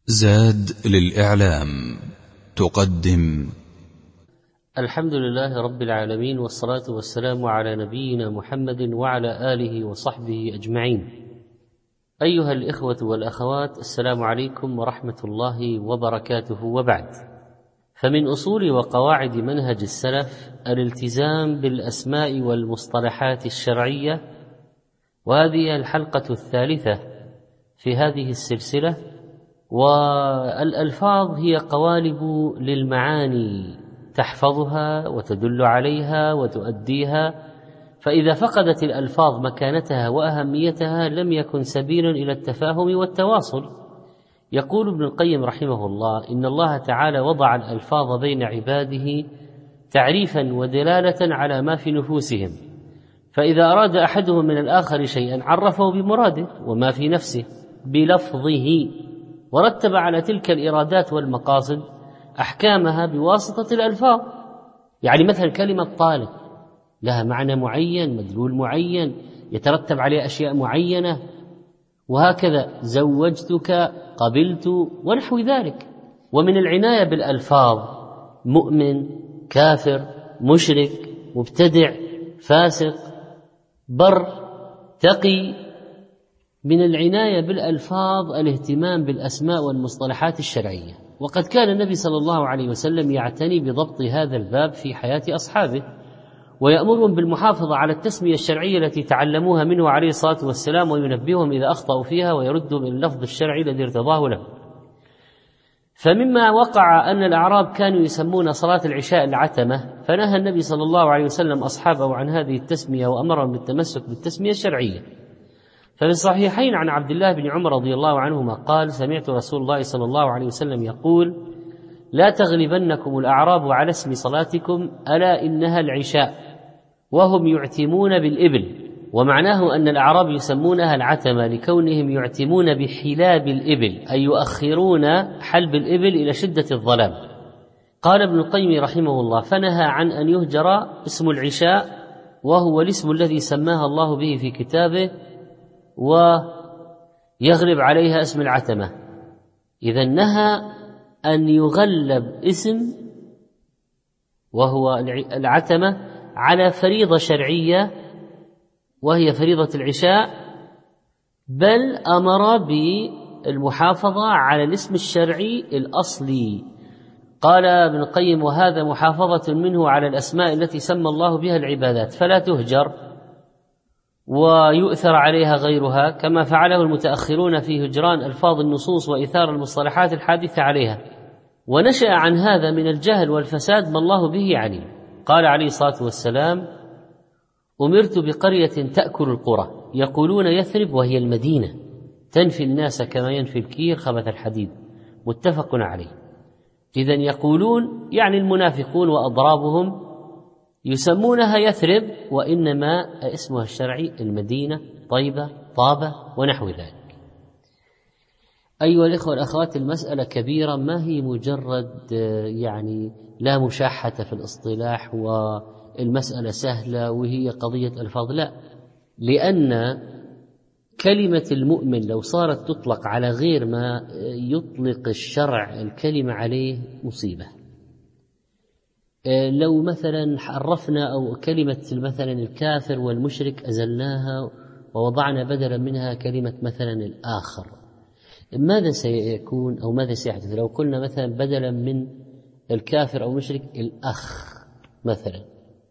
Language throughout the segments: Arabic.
زاد للإعلام تقدم. الحمد لله رب العالمين، والصلاة والسلام على نبينا محمد وعلى آله وصحبه أجمعين. أيها الإخوة والأخوات، السلام عليكم ورحمة الله وبركاته. وبعد، فمن أصول وقواعد منهج السلف الالتزام بالأسماء والمصطلحات الشرعية، وهذه الحلقة الثالثة في هذه السلسلة. والألفاظ هي قوالب للمعاني تحفظها وتدل عليها وتؤديها، فإذا فقدت الألفاظ مكانتها وأهميتها لم يكن سبيلا إلى التفاهم والتواصل. يقول ابن القيم رحمه الله: إن الله تعالى وضع الألفاظ بين عباده تعريفا ودلالة على ما في نفوسهم، فإذا أراد أحدهم من الآخر شيئا عرفه بمراده وما في نفسه بلفظه، ورتب على تلك الإرادات والمقاصد أحكامها بواسطة الألفاظ. يعني مثلا كلمة طالب لها معنى معين، مدلول معين، يترتب عليه أشياء معينة، وهكذا زوجتك، قبلت، ونحو ذلك. ومن العناية بالألفاظ مؤمن، كافر، مشرك، مبتدع، فاسق، بر، تقي. من العناية بالألفاظ الاهتمام بالأسماء والمصطلحات الشرعية، وقد كان النبي صلى الله عليه وسلم يعتني بضبط هذا الباب في حياة أصحابه، ويأمرهم بالمحافظة على التسمية الشرعية التي تعلموها منه عليه الصلاة والسلام، وينبههم إذا أخطأوا فيها ويردهم إلى اللفظ الشرعي الذي ارتضاه له. فمما وقع أن الأعراب كانوا يسمون صلاة العشاء العتمة، فنهى النبي صلى الله عليه وسلم أصحابه عن هذه التسمية وأمرهم بالتمسك بالتسمية الشرعية. ففي الصحيحين عن عبد الله بن عمر رضي الله عنهما قال: سمعت رسول الله صلى الله عليه وسلم يقول: لا تغلبنكم الأعراب على اسم صلاتكم، ألا إنها العشاء، وهم يعتمون بالإبل. ومعناه أن الأعراب يسمونها العتمة لكونهم يعتمون بحلاب الإبل، أي يؤخرون حلب الإبل إلى شدة الظلام. قال ابن القيم رحمه الله: فنهى عن أن يهجر اسم العشاء، وهو الاسم الذي سماها الله به في كتابه، ويغلب عليها اسم العتمة. إذا نهى أن يغلب اسم وهو العتمة على فريضة شرعية وهي فريضة العشاء، بل أمر بالمحافظة على الاسم الشرعي الأصلي. قال ابن القيم: وهذا محافظة منه على الأسماء التي سمى الله بها العبادات، فلا تهجر ويؤثر عليها غيرها، كما فعله المتأخرون في هجران ألفاظ النصوص وإثار المصطلحات الحادثة عليها. ونشأ عن هذا من الجهل والفساد ما الله به عليم. قال عليه الصلاة والسلام: أمرت بقرية تأكل القرى، يقولون يثرب وهي المدينة، تنفي الناس كما ينفي الكير خبث الحديد. متفق عليه. إذن يقولون يعني المنافقون وأضرابهم يسمونها يثرب، وإنما اسمها الشرعي المدينة، طيبة، طابة، ونحو ذلك. أيها الإخوة والأخوات، المسألة كبيرة، ما هي مجرد يعني لا مشاحة في الاصطلاح والمسألة سهلة وهي قضية ألفاظ، لا، لأن كلمة المؤمن لو صارت تطلق على غير ما يطلق الشرع الكلمة عليه مصيبة. لو مثلا عرفنا أو كلمة مثلا الكافر والمشرك أزلناها ووضعنا بدلا منها كلمة مثلا الآخر، ماذا سيكون أو ماذا سيحدث لو قلنا مثلا بدلا من الكافر أو المشرك الأخ مثلا؟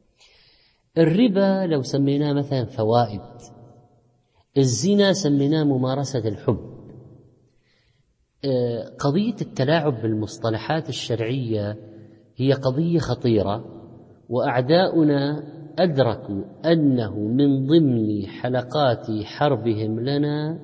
الربا لو سميناه مثلا فوائد، الزنا سميناه ممارسة الحب. قضية التلاعب بالمصطلحات الشرعية هي قضية خطيرة، وأعداؤنا أدركوا أنه من ضمن حلقات حربهم لنا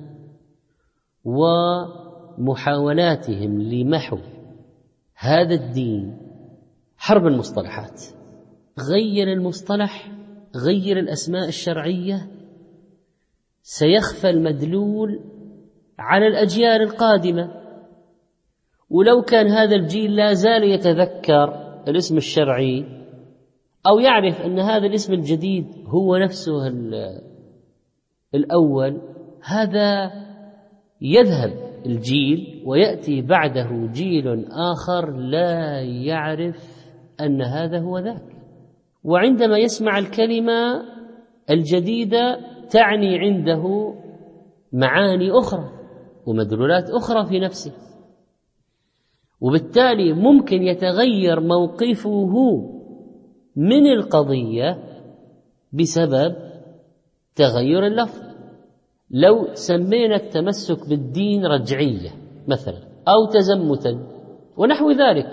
ومحاولاتهم لمحو هذا الدين حرب المصطلحات. غير المصطلح، غير الأسماء الشرعية، سيخفى المدلول على الأجيال القادمة. ولو كان هذا الجيل لا زال يتذكر الاسم الشرعي أو يعرف أن هذا الاسم الجديد هو نفسه الأول، هذا يذهب الجيل ويأتي بعده جيل آخر لا يعرف أن هذا هو ذاك، وعندما يسمع الكلمة الجديدة تعني عنده معاني أخرى ومدلولات أخرى في نفسه، وبالتالي ممكن يتغير موقفه من القضية بسبب تغير اللفظ. لو سمينا التمسك بالدين رجعية مثلا أو تزمتا ونحو ذلك،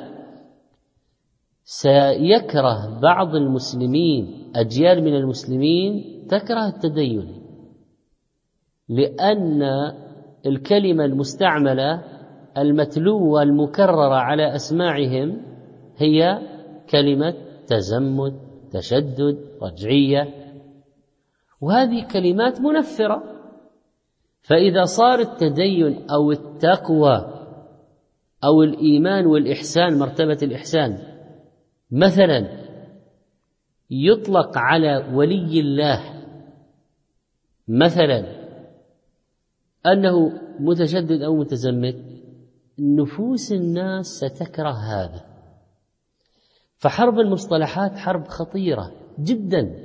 سيكره بعض المسلمين، أجيال من المسلمين تكره التدين، لأن الكلمة المستعملة المتلوة المكررة على أسماعهم هي كلمة تزمت، تشدد، رجعية، وهذه كلمات منفرة. فإذا صار التدين أو التقوى أو الإيمان والإحسان، مرتبة الإحسان مثلا، يطلق على ولي الله مثلا أنه متشدد أو متزمت، نفوس الناس ستكره هذا. فحرب المصطلحات حرب خطيرة جدا.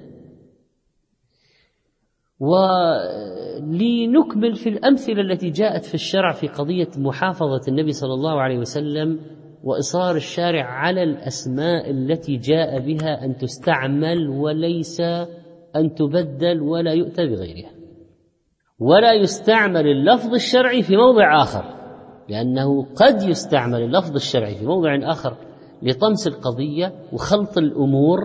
ولنكمل في الأمثلة التي جاءت في الشرع في قضية محافظة النبي صلى الله عليه وسلم وإصرار الشارع على الأسماء التي جاء بها أن تستعمل وليس أن تبدل ولا يؤتى بغيرها، ولا يستعمل اللفظ الشرعي في موضع آخر، لأنه قد يستعمل اللفظ الشرعي في موضع آخر لطمس القضية وخلط الأمور.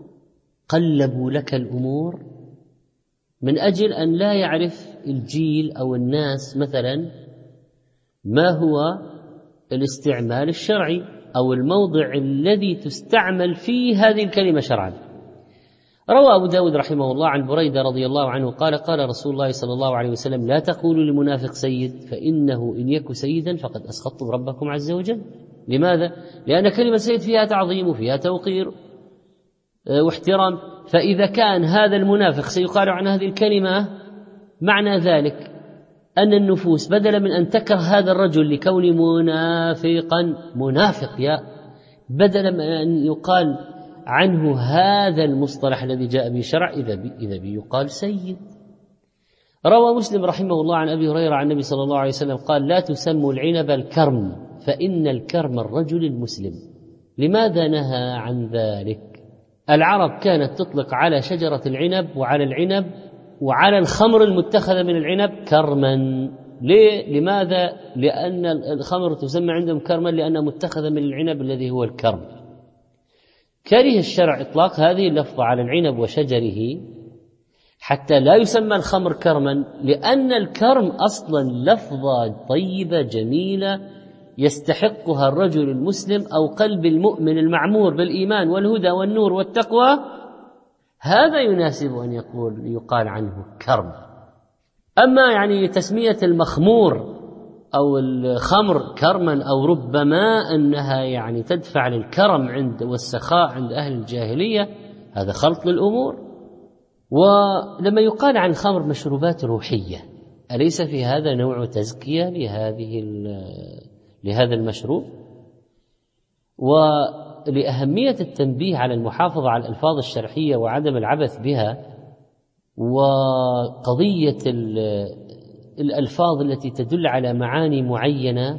قلبوا لك الأمور من أجل أن لا يعرف الجيل أو الناس مثلا ما هو الاستعمال الشرعي أو الموضع الذي تستعمل فيه هذه الكلمة شرعا. روى أبو داود رحمه الله عن بريدة رضي الله عنه قال: قال رسول الله صلى الله عليه وسلم: لا تقولوا لمنافق سيد، فإنه إن يك سيدا فقد أسخطتم ربكم عز وجل. لماذا؟ لأن كلمة سيد فيها تعظيم وفيها توقير واحترام. فإذا كان هذا المنافق سيقال عن هذه الكلمة، معنى ذلك أن النفوس بدلا من أن تكره هذا الرجل لكون منافقا منافق، بدلا من أن يقال عنه هذا المصطلح الذي جاء به الشرع إذا به يقال سيد. روى مسلم رحمه الله عن أبي هريرة عن النبي صلى الله عليه وسلم قال: لا تسموا العنب الكرم، فإن الكرم الرجل المسلم. لماذا نهى عن ذلك؟ العرب كانت تطلق على شجرة العنب وعلى العنب وعلى الخمر المتخذة من العنب كرما. ليه؟ لماذا؟ لأن الخمر تسمى عندهم كرما لأنها متخذة من العنب الذي هو الكرم. كره الشرع إطلاق هذه اللفظة على العنب وشجره حتى لا يسمى الخمر كرما، لأن الكرم أصلا لفظة طيبة جميلة يستحقها الرجل المسلم أو قلب المؤمن المعمور بالإيمان والهدى والنور والتقوى، هذا يناسب أن يقال عنه كرم. أما يعني تسمية المخمور أو الخمر كرما أو ربما أنها يعني تدفع للكرم عند والسخاء عند أهل الجاهلية، هذا خلط للأمور. ولما يقال عن الخمر مشروبات روحية، أليس في هذا نوع تزكية لهذا المشروب؟ ولأهمية التنبيه على المحافظة على الألفاظ الشرعية وعدم العبث بها، وقضية الألفاظ التي تدل على معاني معينة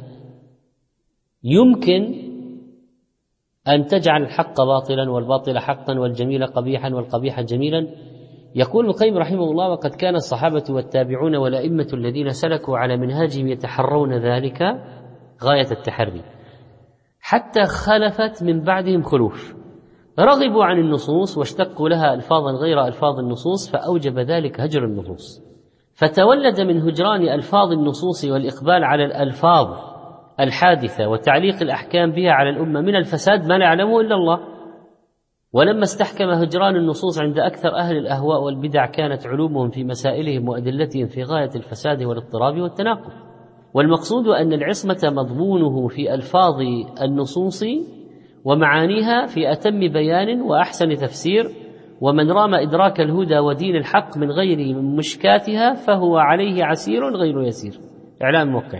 يمكن أن تجعل الحق باطلا والباطل حقا والجميل قبيحا والقبيح جميلا. يقول ابن القيم رحمه الله: وقد كان الصحابة والتابعون والأئمة الذين سلكوا على منهاجهم يتحرون ذلك غاية التحري، حتى خلفت من بعدهم خلوف، رغبوا عن النصوص واشتقوا لها ألفاظا غير ألفاظ النصوص، فأوجب ذلك هجر النصوص، فتولد من هجران ألفاظ النصوص والإقبال على الألفاظ الحادثة وتعليق الأحكام بها على الأمة من الفساد ما لا يعلمه إلا الله. ولما استحكم هجران النصوص عند أكثر أهل الأهواء والبدع، كانت علومهم في مسائلهم وأدلتهم في غاية الفساد والاضطراب والتناقض. والمقصود أن العصمة مضمونه في ألفاظ النصوص ومعانيها في أتم بيان وأحسن تفسير، ومن رام إدراك الهدى ودين الحق من غير مشكاتها فهو عليه عسير غير يسير. إعلام الموقعين.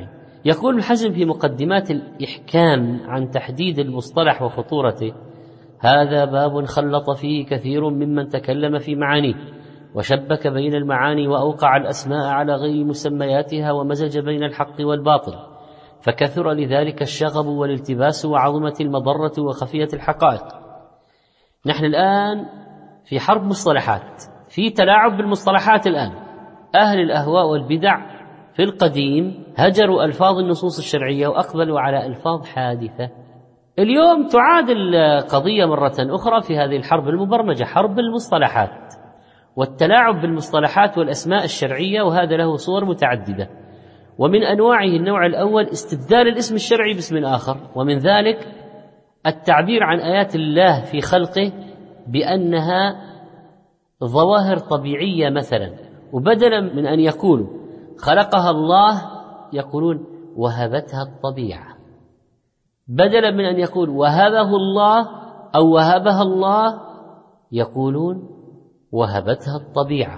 يقول ابن حزم في مقدمات الإحكام عن تحديد المصطلح وخطورته: هذا باب خلط فيه كثير ممن تكلم في معانيه، وشبك بين المعاني وأوقع الأسماء على غير مسمياتها، ومزج بين الحق والباطل، فكثر لذلك الشغب والالتباس، وعظمت المضرة وخفيت الحقائق. نحن الآن في حرب مصطلحات، في تلاعب بالمصطلحات. الآن أهل الأهواء والبدع في القديم هجروا ألفاظ النصوص الشرعية وأقبلوا على ألفاظ حادثة. اليوم تعاد القضية مرة أخرى في هذه الحرب المبرمجة، حرب المصطلحات والتلاعب بالمصطلحات والأسماء الشرعية، وهذا له صور متعددة. ومن أنواعه النوع الأول استبدال الاسم الشرعي باسم آخر، ومن ذلك التعبير عن آيات الله في خلقه بأنها ظواهر طبيعية مثلا، وبدلا من أن يقولوا خلقها الله يقولون وهبتها الطبيعة، بدلا من أن يقول وهبه الله أو وهبها الله يقولون وهبتها الطبيعة.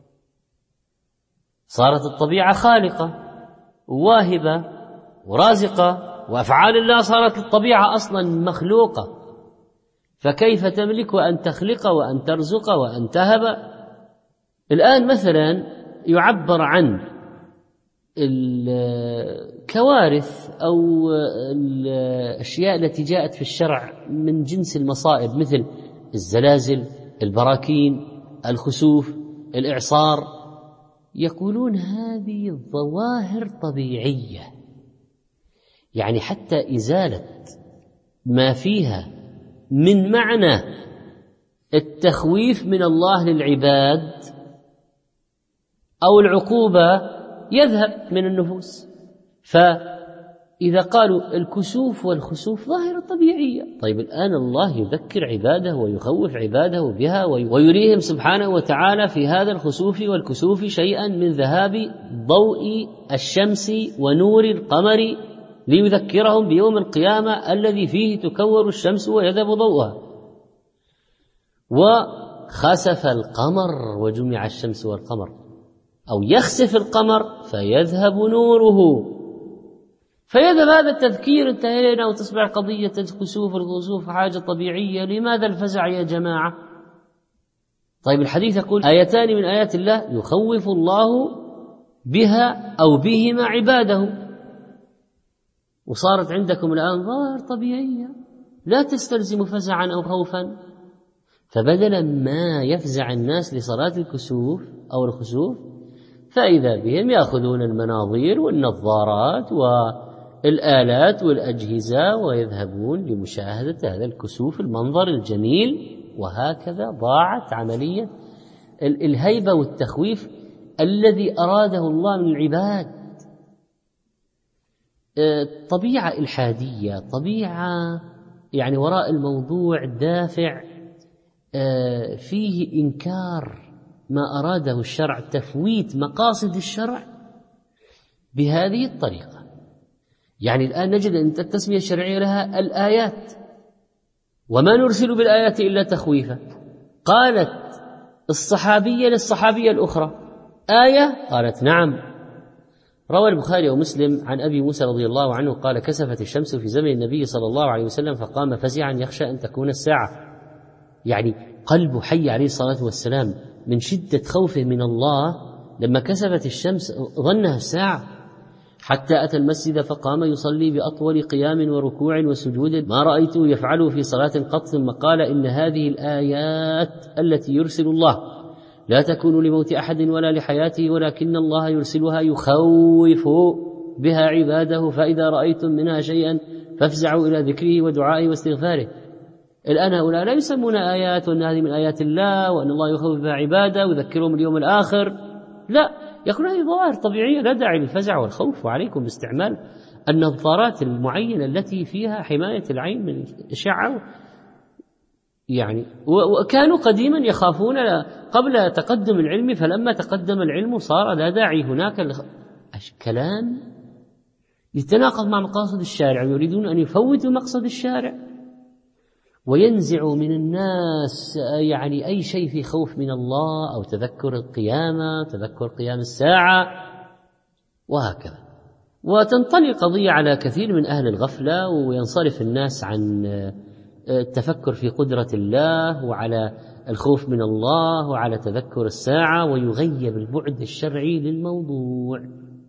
صارت الطبيعة خالقة وواهبة ورازقة، وأفعال الله صارت الطبيعة أصلا مخلوقة، فكيف تملك أن تخلق وأن ترزق وأن تهب؟ الآن مثلا يعبر عن الكوارث أو الأشياء التي جاءت في الشرع من جنس المصائب، مثل الزلازل، البراكين، الخسوف، الإعصار، يقولون هذه ظواهر طبيعية، يعني حتى إزالة ما فيها من معنى التخويف من الله للعباد أو العقوبة يذهب من النفوس. فإذا قالوا الكسوف والخسوف ظاهرة طبيعية، طيب الآن الله يذكر عباده ويخوف عباده بها، ويريهم سبحانه وتعالى في هذا الخسوف والكسوف شيئا من ذهاب ضوء الشمس ونور القمر، ليذكرهم بيوم القيامة الذي فيه تكور الشمس ويذهب ضوءها. وخسف القمر وجمع الشمس والقمر، أو يخسف القمر فيذهب نوره، فيذهب هذا التذكير، انتهينا وتصبح قضية الكسوف والخسوف حاجة طبيعية. لماذا الفزع يا جماعة؟ طيب الحديث يقول آيتان من آيات الله يخوف الله بها أو بهما عباده، وصارت عندكم الآن ظاهر طبيعية لا تستلزم فزعا أو خوفا. فبدلا ما يفزع الناس لصلاة الكسوف أو الخسوف، فإذا بهم يأخذون المناظير والنظارات والآلات والأجهزة ويذهبون لمشاهدة هذا الكسوف، المنظر الجميل، وهكذا ضاعت عملية الهيبة والتخويف الذي أراده الله من العباد. طبيعة إلحادية، طبيعة يعني وراء الموضوع دافع فيه إنكار ما أراده الشرع، تفويت مقاصد الشرع بهذه الطريقة. يعني الآن نجد أن التسمية الشرعية لها الآيات، وما نرسل بالآيات إلا تخويفا. قالت الصحابية للصحابية الأخرى آية؟ قالت نعم. روى البخاري ومسلم عن أبي موسى رضي الله عنه قال كسفت الشمس في زمن النبي صلى الله عليه وسلم فقام فزعا يخشى أن تكون الساعة، يعني قلب حي عليه الصلاة والسلام من شدة خوفه من الله لما كسفت الشمس ظنها الساعة، حتى أتى المسجد فقام يصلي بأطول قيام وركوع وسجود ما رأيته يفعله في صلاة قط، ثم قال إن هذه الآيات التي يرسل الله لا تكون لموت أحد ولا لحياته، ولكن الله يرسلها يخوف بها عباده، فإذا رأيتم منها شيئا فافزعوا إلى ذكره ودعائه واستغفاره. الآن هؤلاء لا يسمون آيات وأن هذه من آيات الله وأن الله يخوف بها عباده ويذكرهم اليوم الآخر، لا، يقولون هذه ظواهر طبيعية لا داعي للفزع والخوف، وعليكم باستعمال النظارات المعينة التي فيها حماية العين من الإشعة. يعني وكانوا قديما يخافون قبل تقدم العلم، فلما تقدم العلم صار لا داعي هناك كلام يتناقض مع مقاصد الشارع، يريدون أن يفوتوا مقصد الشارع وينزعوا من الناس يعني أي شيء في خوف من الله أو تذكر القيامة، تذكر قيام الساعة وهكذا. وتنطلي قضية على كثير من أهل الغفلة، وينصرف الناس عن التفكر في قدرة الله وعلى الخوف من الله وعلى تذكر الساعة، ويغيب البعد الشرعي للموضوع.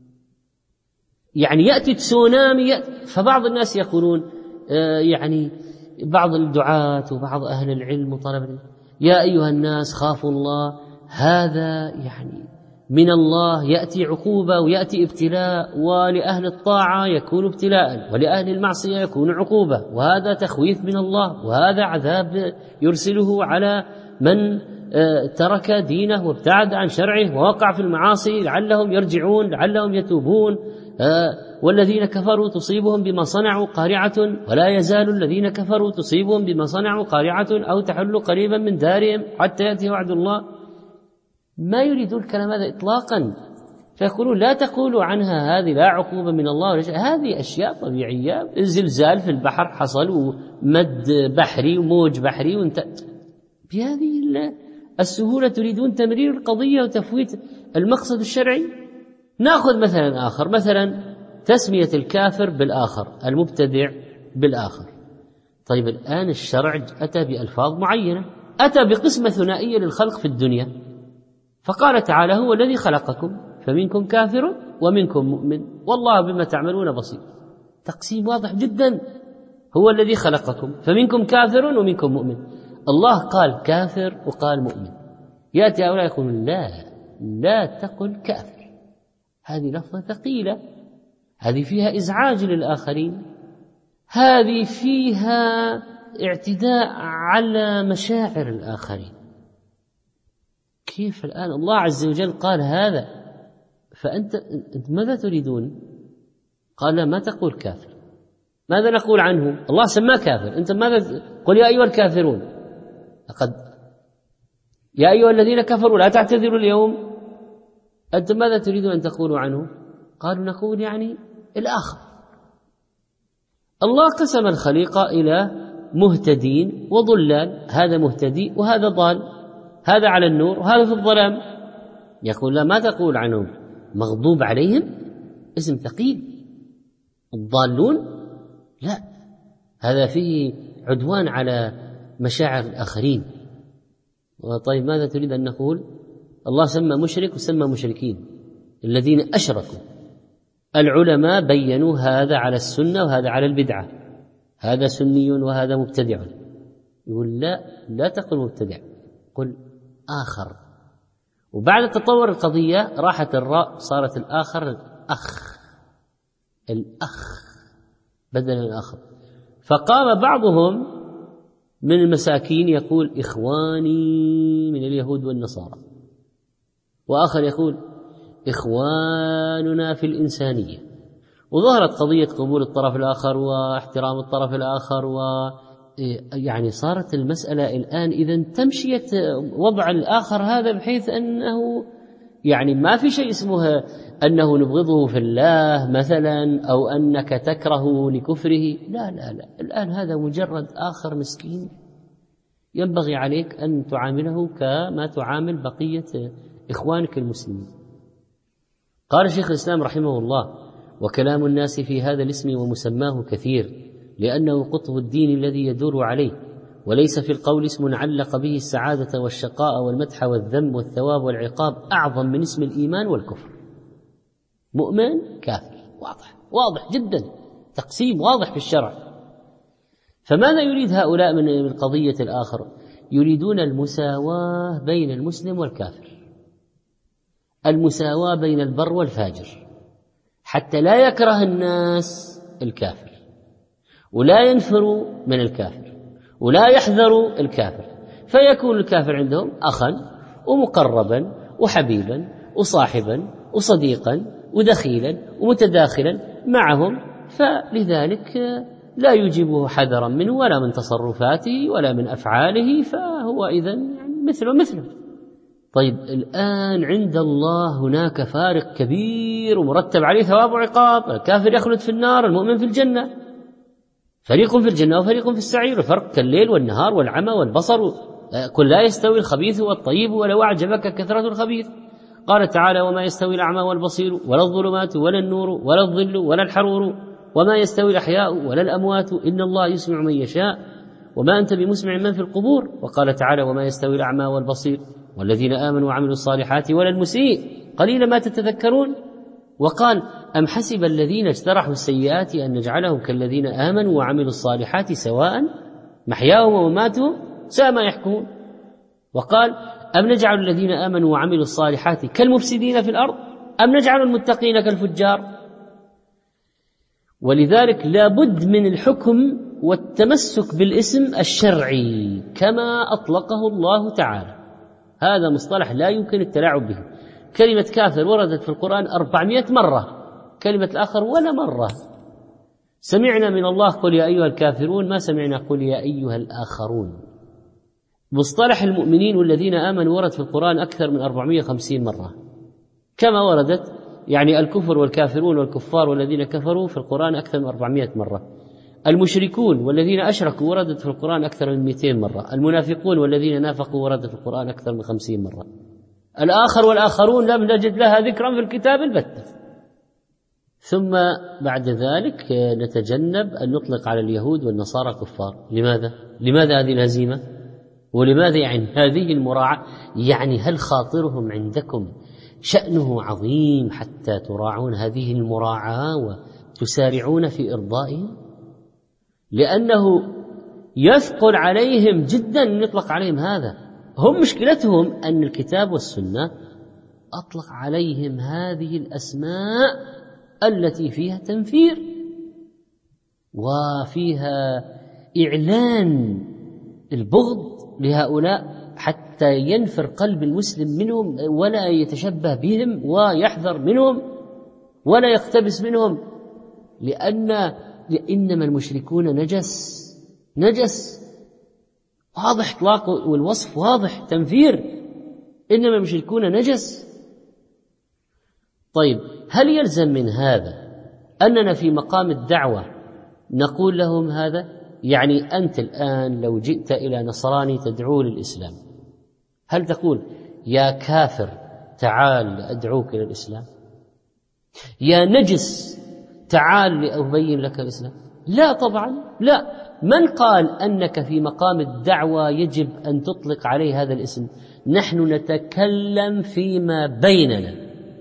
يعني يأتي تسونامي، فبعض الناس يقولون يعني بعض الدعاة وبعض أهل العلم وطلبة، يا أيها الناس خافوا الله، هذا يعني من الله، يأتي عقوبة ويأتي ابتلاء، ولأهل الطاعة يكون ابتلاء ولأهل المعصية يكون عقوبة، وهذا تخويف من الله، وهذا عذاب يرسله على من ترك دينه وابتعد عن شرعه ووقع في المعاصي لعلهم يرجعون لعلهم يتوبون. والذين كفروا تصيبهم بما صنعوا قارعة، ولا يزال الذين كفروا تصيبهم بما صنعوا قارعة أو تحل قريبا من دارهم حتى يأتي وعد الله. ما يريدون الكلام هذا إطلاقا، فيقولون لا تقولوا عنها هذه لا عقوبة من الله، هذه أشياء طبيعية، زلزال في البحر حصل ومد بحري وموج بحري بهذه السهولة تريدون تمرير القضية وتفويت المقصد الشرعي. نأخذ مثلا آخر، مثلا تسمية الكافر بالآخر، المبتدع بالآخر. طيب الآن الشرع أتى بألفاظ معينة، أتى بقسمة ثنائية للخلق في الدنيا، فقال تعالى هو الذي خلقكم فمنكم كافر ومنكم مؤمن والله بما تعملون بصير. تقسيم واضح جدا، هو الذي خلقكم فمنكم كافر ومنكم مؤمن. الله قال كافر وقال مؤمن، يأتي هؤلاء يقولون لا تقل كافر، هذه لفظة ثقيلة، هذه فيها إزعاج للآخرين، هذه فيها اعتداء على مشاعر الآخرين. كيف الآن الله عز وجل قال هذا، فأنت ماذا تريدون؟ قال ما تقول كافر، ماذا نقول عنه؟ الله سماه كافر، أنت ماذا؟ قل يا أيها الكافرون، يا أيها الذين كفروا لا تعتذروا اليوم، أنت ماذا تريدون أن تقولوا عنه؟ قالوا نقول يعني الآخر. الله قسم الخليقة إلى مهتدين وضلال، هذا مهتدي وهذا ضال، هذا على النور وهذا في الظلام. يقول لا، ما تقول عنهم مغضوب عليهم، اسم ثقيل، الضالون لا، هذا فيه عدوان على مشاعر الآخرين. طيب ماذا تريد أن نقول؟ الله سمى مشرك وسمى مشركين الذين أشركوا. العلماء بينوا هذا على السنة وهذا على البدعة، هذا سني وهذا مبتدع. يقول لا تقل مبتدع، قل آخر. وبعد تطور القضية راحت الراء صارت الآخر الأخ بدل الآخر. فقام بعضهم من المساكين يقول إخواني من اليهود والنصارى، وآخر يقول إخواننا في الإنسانية. وظهرت قضية قبول الطرف الآخر واحترام الطرف الآخر، يعني صارت المسألة الآن إذن تمشية وضع الآخر هذا بحيث أنه يعني ما في شيء اسمه أنه نبغضه في الله مثلا أو أنك تكره لكفره، لا، الآن هذا مجرد آخر مسكين ينبغي عليك أن تعامله كما تعامل بقية إخوانك المسلمين. قال شيخ الإسلام رحمه الله: وكلام الناس في هذا الاسم ومسماه كثير، لأنه قطب الدين الذي يدور عليه، وليس في القول اسم علق به السعادة والشقاء والمدح والذم والثواب والعقاب أعظم من اسم الإيمان والكفر. مؤمن كافر، واضح جدا، تقسيم واضح في الشرع. فماذا يريد هؤلاء من قضية الآخر؟ يريدون المساواة بين المسلم والكافر، المساواة بين البر والفاجر، حتى لا يكره الناس الكافر ولا ينفروا من الكافر ولا يحذروا الكافر، فيكون الكافر عندهم أخا ومقربا وحبيبا وصاحبا وصديقا ودخيلا ومتداخلا معهم، فلذلك لا يجيبه حذرا منه ولا من تصرفاته ولا من أفعاله، فهو إذن يعني مثله. طيب الآن عند الله هناك فارق كبير ومرتب عليه ثواب وعقاب، الكافر يخلد في النار، المؤمن في الجنة، فريق في الجنة وفريق في السعير، الفرق كالليل والنهار والعمى والبصر، قل لا يستوي الخبيث والطيب ولو أعجبك كثرة الخبيث. قال تعالى: وما يستوي الأعمى والبصير ولا الظلمات ولا النور ولا الظل ولا الحرور وما يستوي الأحياء ولا الأموات إن الله يسمع من يشاء وما أنت بمسمع من في القبور. وقال تعالى: وما يستوي الأعمى والبصير والذين آمنوا وعملوا الصالحات ولا المسيء قليلا ما تتذكرون. وقال: أم حسب الذين اجترحوا السيئات أن نجعلهم كالذين آمنوا وعملوا الصالحات سواء محياهم ومماتهم ساء ما يحكمون. وقال: أم نجعل الذين آمنوا وعملوا الصالحات كالمفسدين في الأرض أم نجعل المتقين كالفجار. ولذلك لا بد من الحكم والتمسك بالاسم الشرعي كما أطلقه الله تعالى. هذا مصطلح لا يمكن التلاعب به. كلمة كافر وردت في القرآن 400 مرة، كلمة الآخر ولا مرة. سمعنا من الله قل يا أيها الكافرون، ما سمعنا قل يا أيها الآخرون. مصطلح المؤمنين والذين آمنوا ورد في القرآن أكثر من 450 مرة كما وردت يعني الكفر والكافرون والكفار والذين كفروا في القرآن أكثر من 400 مرة. المشركون والذين أشركوا وردت في القرآن أكثر من 200 مرة. المنافقون والذين نافقوا وردت في القرآن أكثر من 50 مرة. الآخر والآخرون لم نجد لها ذكرا في الكتاب البتة. ثم بعد ذلك نتجنب أن نطلق على اليهود والنصارى كفار. لماذا هذه الهزيمة؟ ولماذا يعني هذه المراعاة؟ يعني هل خاطرهم عندكم شأنه عظيم حتى تراعون هذه المراعاة وتسارعون في إرضائهم؟ لأنه يثقل عليهم جدا أن يطلق عليهم هذا. هم مشكلتهم أن الكتاب والسنة أطلق عليهم هذه الأسماء التي فيها تنفير وفيها إعلان البغض لهؤلاء حتى ينفر قلب المسلم منهم ولا يتشبه بهم ويحذر منهم ولا يقتبس منهم، لأنما المشركون نجس واضح إطلاق والوصف واضح تنفير، إنما المشركون نجس. طيب هل يلزم من هذا أننا في مقام الدعوة نقول لهم هذا؟ يعني أنت الآن لو جئت إلى نصراني تدعوه للإسلام هل تقول يا كافر تعال أدعوك إلى الإسلام؟ يا نجس تعال لأبين لك الإسلام؟ لا طبعا لا. من قال أنك في مقام الدعوة يجب أن تطلق عليه هذا الاسم؟ نحن نتكلم فيما بيننا،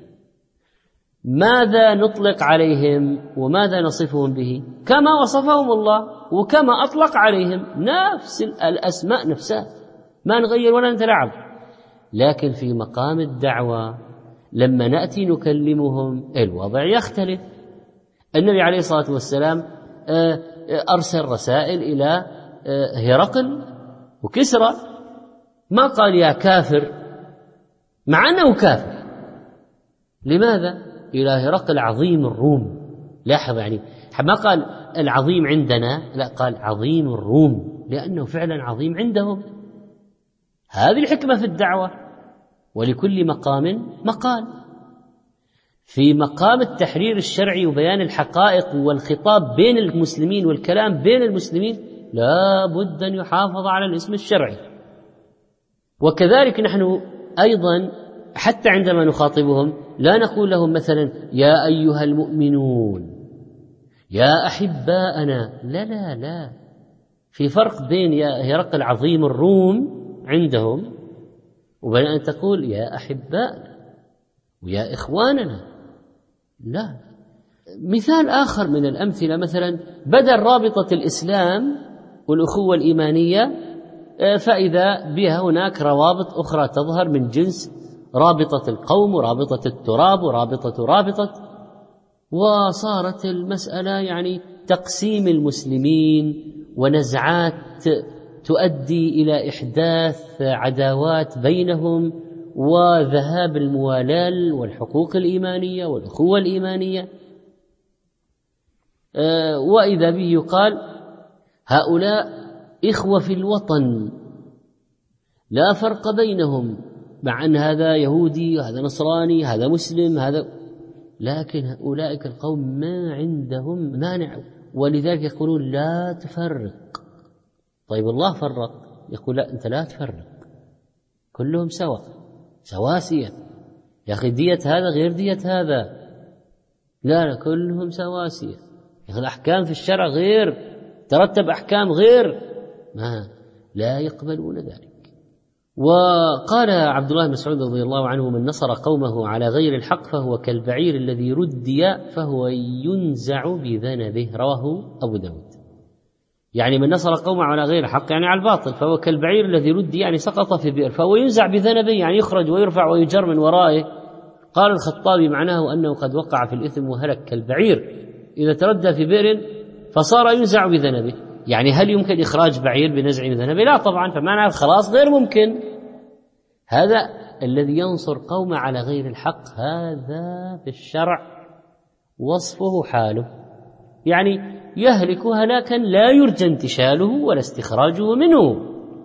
ماذا نطلق عليهم وماذا نصفهم به كما وصفهم الله وكما أطلق عليهم نفس الأسماء نفسها، ما نغير ولا نتلاعب. لكن في مقام الدعوة لما نأتي نكلمهم الوضع يختلف. النبي عليه الصلاة والسلام أرسل رسائل إلى هرقل وكسرى، ما قال يا كافر مع أنه كافر. لماذا؟ إلى هرقل عظيم الروم. لاحظ يعني ما قال العظيم عندنا، لا قال عظيم الروم لأنه فعلا عظيم عندهم. هذه الحكمة في الدعوة، ولكل مقام مقال. في مقام التحرير الشرعي وبيان الحقائق والخطاب بين المسلمين والكلام بين المسلمين لا بد أن يحافظ على الاسم الشرعي. وكذلك نحن أيضا حتى عندما نخاطبهم لا نقول لهم مثلا يا أيها المؤمنون يا أحباءنا، لا لا لا. في فرق بين يا هرقل عظيم الروم عندهم وبين أن تقول يا أحباءنا ويا إخواننا. لا. مثال آخر من الأمثلة مثلا بدل رابطة الإسلام والأخوة الإيمانية فإذا بها هناك روابط أخرى تظهر من جنس رابطة القوم ورابطة التراب ورابطة وصارت المسألة يعني تقسيم المسلمين ونزعات تؤدي إلى إحداث عداوات بينهم وذهاب الموالاة والحقوق الإيمانية والأخوة الإيمانية. وإذا به يقال هؤلاء إخوة في الوطن لا فرق بينهم، مع أن هذا يهودي وهذا نصراني هذا مسلم هذا، لكن أولئك القوم ما عندهم مانع، ولذلك يقولون لا تفرق. طيب الله فرق، يقول لا أنت لا تفرق، كلهم سواء سواسية. يا أخي دية هذا غير دية هذا، لا كلهم سواسية. يا أخي الأحكام في الشرع غير، ترتب أحكام غير، لا يقبلون ذلك. وقال عبد الله بن مسعود رضي الله عنه: من نصر قومه على غير الحق فهو كالبعير الذي ردي فهو ينزع بذنبه، رواه أبو داود. يعني من نصر قومه على غير الحق يعني على الباطل، فهو كالبعير الذي ردي يعني سقط في بئر، فهو ينزع بذنبه يعني يخرج ويرفع ويجر من ورائه. قال الخطابي: معناه أنه قد وقع في الإثم وهلك كالبعير إذا تردى في بئر فصار ينزع بذنبه. يعني هل يمكن إخراج بعير بنزع بذنبه؟ لا طبعا، فمعنى الخلاص غير ممكن. هذا الذي ينصر قوم على غير الحق، هذا في الشرع وصفه حاله، يعني يهلك هلاكا لا يرجى انتشاله ولا استخراجه منه.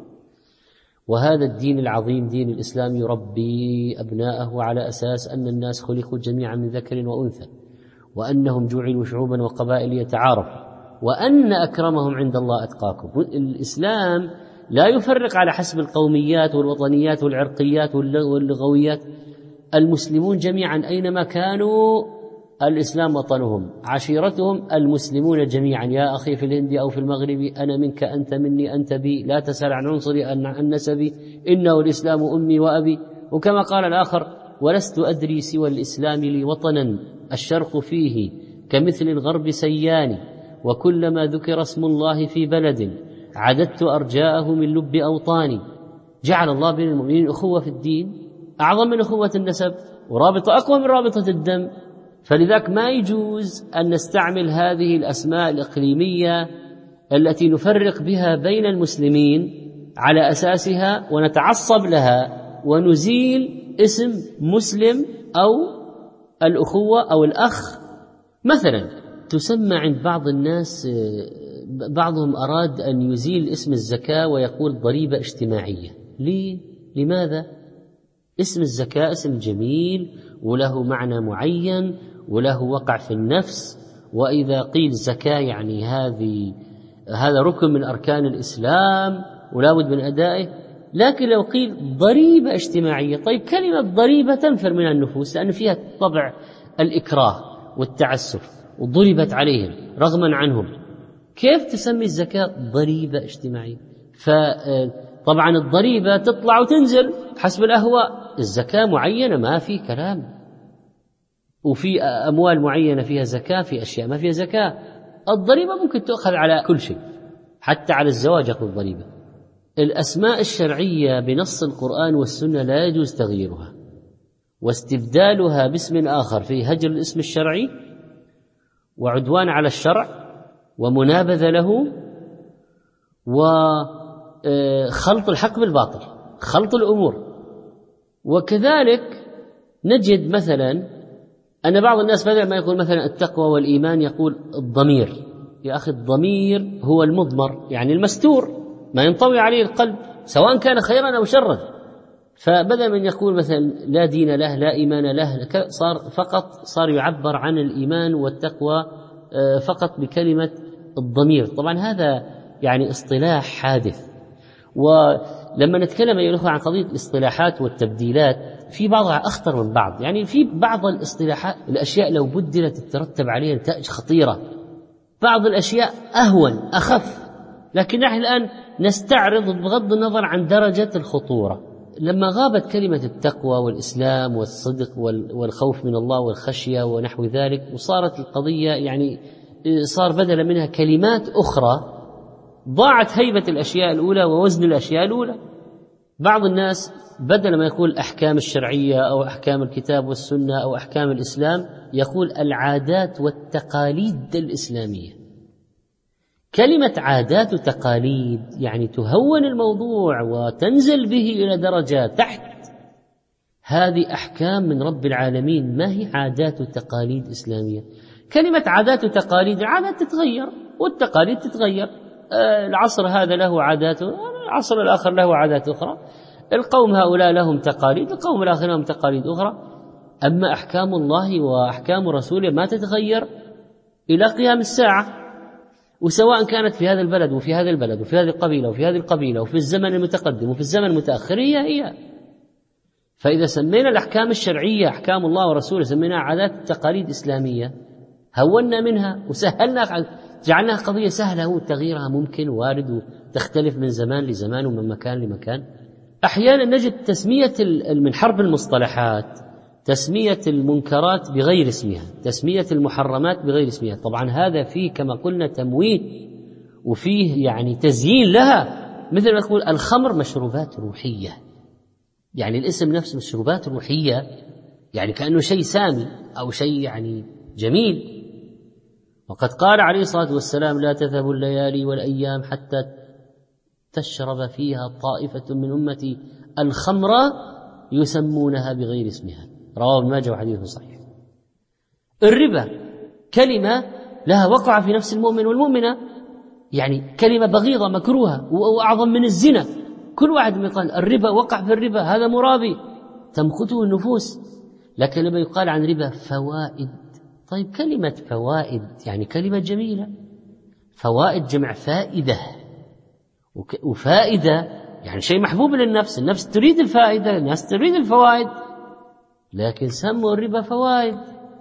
وهذا الدين العظيم دين الإسلام يربي أبناءه على أساس أن الناس خلقوا جميعا من ذكر وأنثى، وأنهم جعلوا شعوبا وقبائل يتعارفوا، وأن أكرمهم عند الله أتقاكم. الإسلام لا يفرق على حسب القوميات والوطنيات والعرقيات واللغويات. المسلمون جميعا أينما كانوا الإسلام وطنهم، عشيرتهم المسلمون جميعا. يا أخي في الهند أو في المغرب، أنا منك أنت مني أنت بي، لا تسأل عن عنصري عن نسبي، إنه الإسلام أمي وأبي. وكما قال الآخر: ولست أدري سوى الإسلام لي وطنا الشرق فيه كمثل الغرب سياني، وكلما ذكر اسم الله في بلد عددت أرجاءه من لب أوطاني. جعل الله بين المؤمنين أخوة في الدين أعظم من أخوة النسب، ورابطة أقوى من رابطة الدم. فلذلك ما يجوز أن نستعمل هذه الأسماء الإقليمية التي نفرق بها بين المسلمين على أساسها ونتعصب لها ونزيل اسم مسلم أو الأخوة أو الأخ. مثلا تسمى عند بعض الناس، بعضهم أراد أن يزيل اسم الزكاة ويقول ضريبة اجتماعية. لماذا؟ اسم الزكاة اسم جميل وله معنى معين وله وقع في النفس، وإذا قيل زكاة يعني هذا ركن من أركان الإسلام ولا بد من أدائه. لكن لو قيل ضريبة اجتماعية، طيب كلمة ضريبة تنفر من النفوس لأن فيها طبع الإكراه والتعسف وضربت عليهم رغما عنهم. كيف تسمي الزكاة ضريبة اجتماعية؟ فطبعا الضريبة تطلع وتنزل حسب الأهواء، الزكاة معينة ما في كلام، وفي أموال معينة فيها زكاة، في أشياء ما فيها زكاة. الضريبة ممكن تؤخذ على كل شيء، حتى على الزواج يقول ضريبة. الأسماء الشرعية بنص القرآن والسنة لا يجوز تغييرها، واستبدالها باسم آخر فيه هجر الاسم الشرعي وعدوان على الشرع ومنابذة له وخلط الحق بالباطل، خلط الأمور. وكذلك نجد مثلا أن بعض الناس بدل ما يقول مثلا التقوى والإيمان يقول الضمير. يا أخي الضمير هو المضمر، يعني المستور ما ينطوي عليه القلب سواء كان خيرا أو شرا. فبدل من يقول مثلا لا دين له لا إيمان له، صار يعبر عن الإيمان والتقوى فقط بكلمة الضمير. طبعا هذا يعني اصطلاح حادث. ولما نتكلم أيها الأخوة عن قضية الاصطلاحات والتبديلات، في بعضها أخطر من بعض. يعني في بعض الاصطلاحات الأشياء لو بدلت تترتب عليها نتائج خطيرة، بعض الأشياء أهون أخف، لكن نحن الآن نستعرض بغض النظر عن درجة الخطورة. لما غابت كلمة التقوى والإسلام والصدق والخوف من الله والخشية ونحو ذلك، وصارت القضية يعني صار بدل منها كلمات أخرى، ضاعت هيبة الأشياء الأولى ووزن الأشياء الأولى. بعض الناس بدل ما يقول أحكام الشرعية أو أحكام الكتاب والسنة أو أحكام الإسلام يقول العادات والتقاليد الإسلامية. كلمة عادات وتقاليد يعني تهون الموضوع وتنزل به إلى درجة تحت. هذه أحكام من رب العالمين، ما هي عادات وتقاليد إسلامية. كلمة عادات وتقاليد، العادات تتغير والتقاليد تتغير. العصر هذا له عاداته، العصر الآخر له عادات أخرى. القوم هؤلاء لهم تقاليد، القوم الآخر لهم تقاليد أخرى. أما أحكام الله وأحكام رسوله ما تتغير إلى قيام الساعة، وسواء كانت في هذا البلد وفي هذا البلد وفي هذه القبيلة وفي هذه القبيلة وفي الزمن المتقدم وفي الزمن المتأخر هي. فإذا سمينا الأحكام الشرعية أحكام الله ورسوله سميناها عادات تقاليد إسلامية هونا منها وسهلنا، جعلناها قضية سهلة وتغييرها ممكن وارد وتختلف من زمان لزمان ومن مكان لمكان. أحيانا نجد تسمية من حرب المصطلحات تسمية المنكرات بغير اسمها، تسمية المحرمات بغير اسمها. طبعا هذا فيه كما قلنا تمويه وفيه يعني تزيين لها، مثل ما نقول الخمر مشروبات روحية، يعني الاسم نفسه مشروبات روحية، يعني كأنه شيء سامي أو شيء يعني جميل. وقد قال عليه الصلاة والسلام لا تذهب الليالي والأيام حتى تشرب فيها طائفة من أمتي الخمر يسمونها بغير اسمها، رواه ابن ماجه وحديث صحيح. الربا كلمة لها وقع في نفس المؤمن والمؤمنة، يعني كلمة بغيضة مكروهة وأعظم من الزنا. كل واحد يقال الربا وقع في الربا هذا مرابي تمقته النفوس، لكن لما يقال عن ربا فوائد، طيب كلمة فوائد يعني كلمة جميلة، فوائد جمع فائدة، وفائدة يعني شيء محبوب للنفس، النفس تريد الفائدة، الناس تريد الفوائد، لكن سموا الربا فوائد.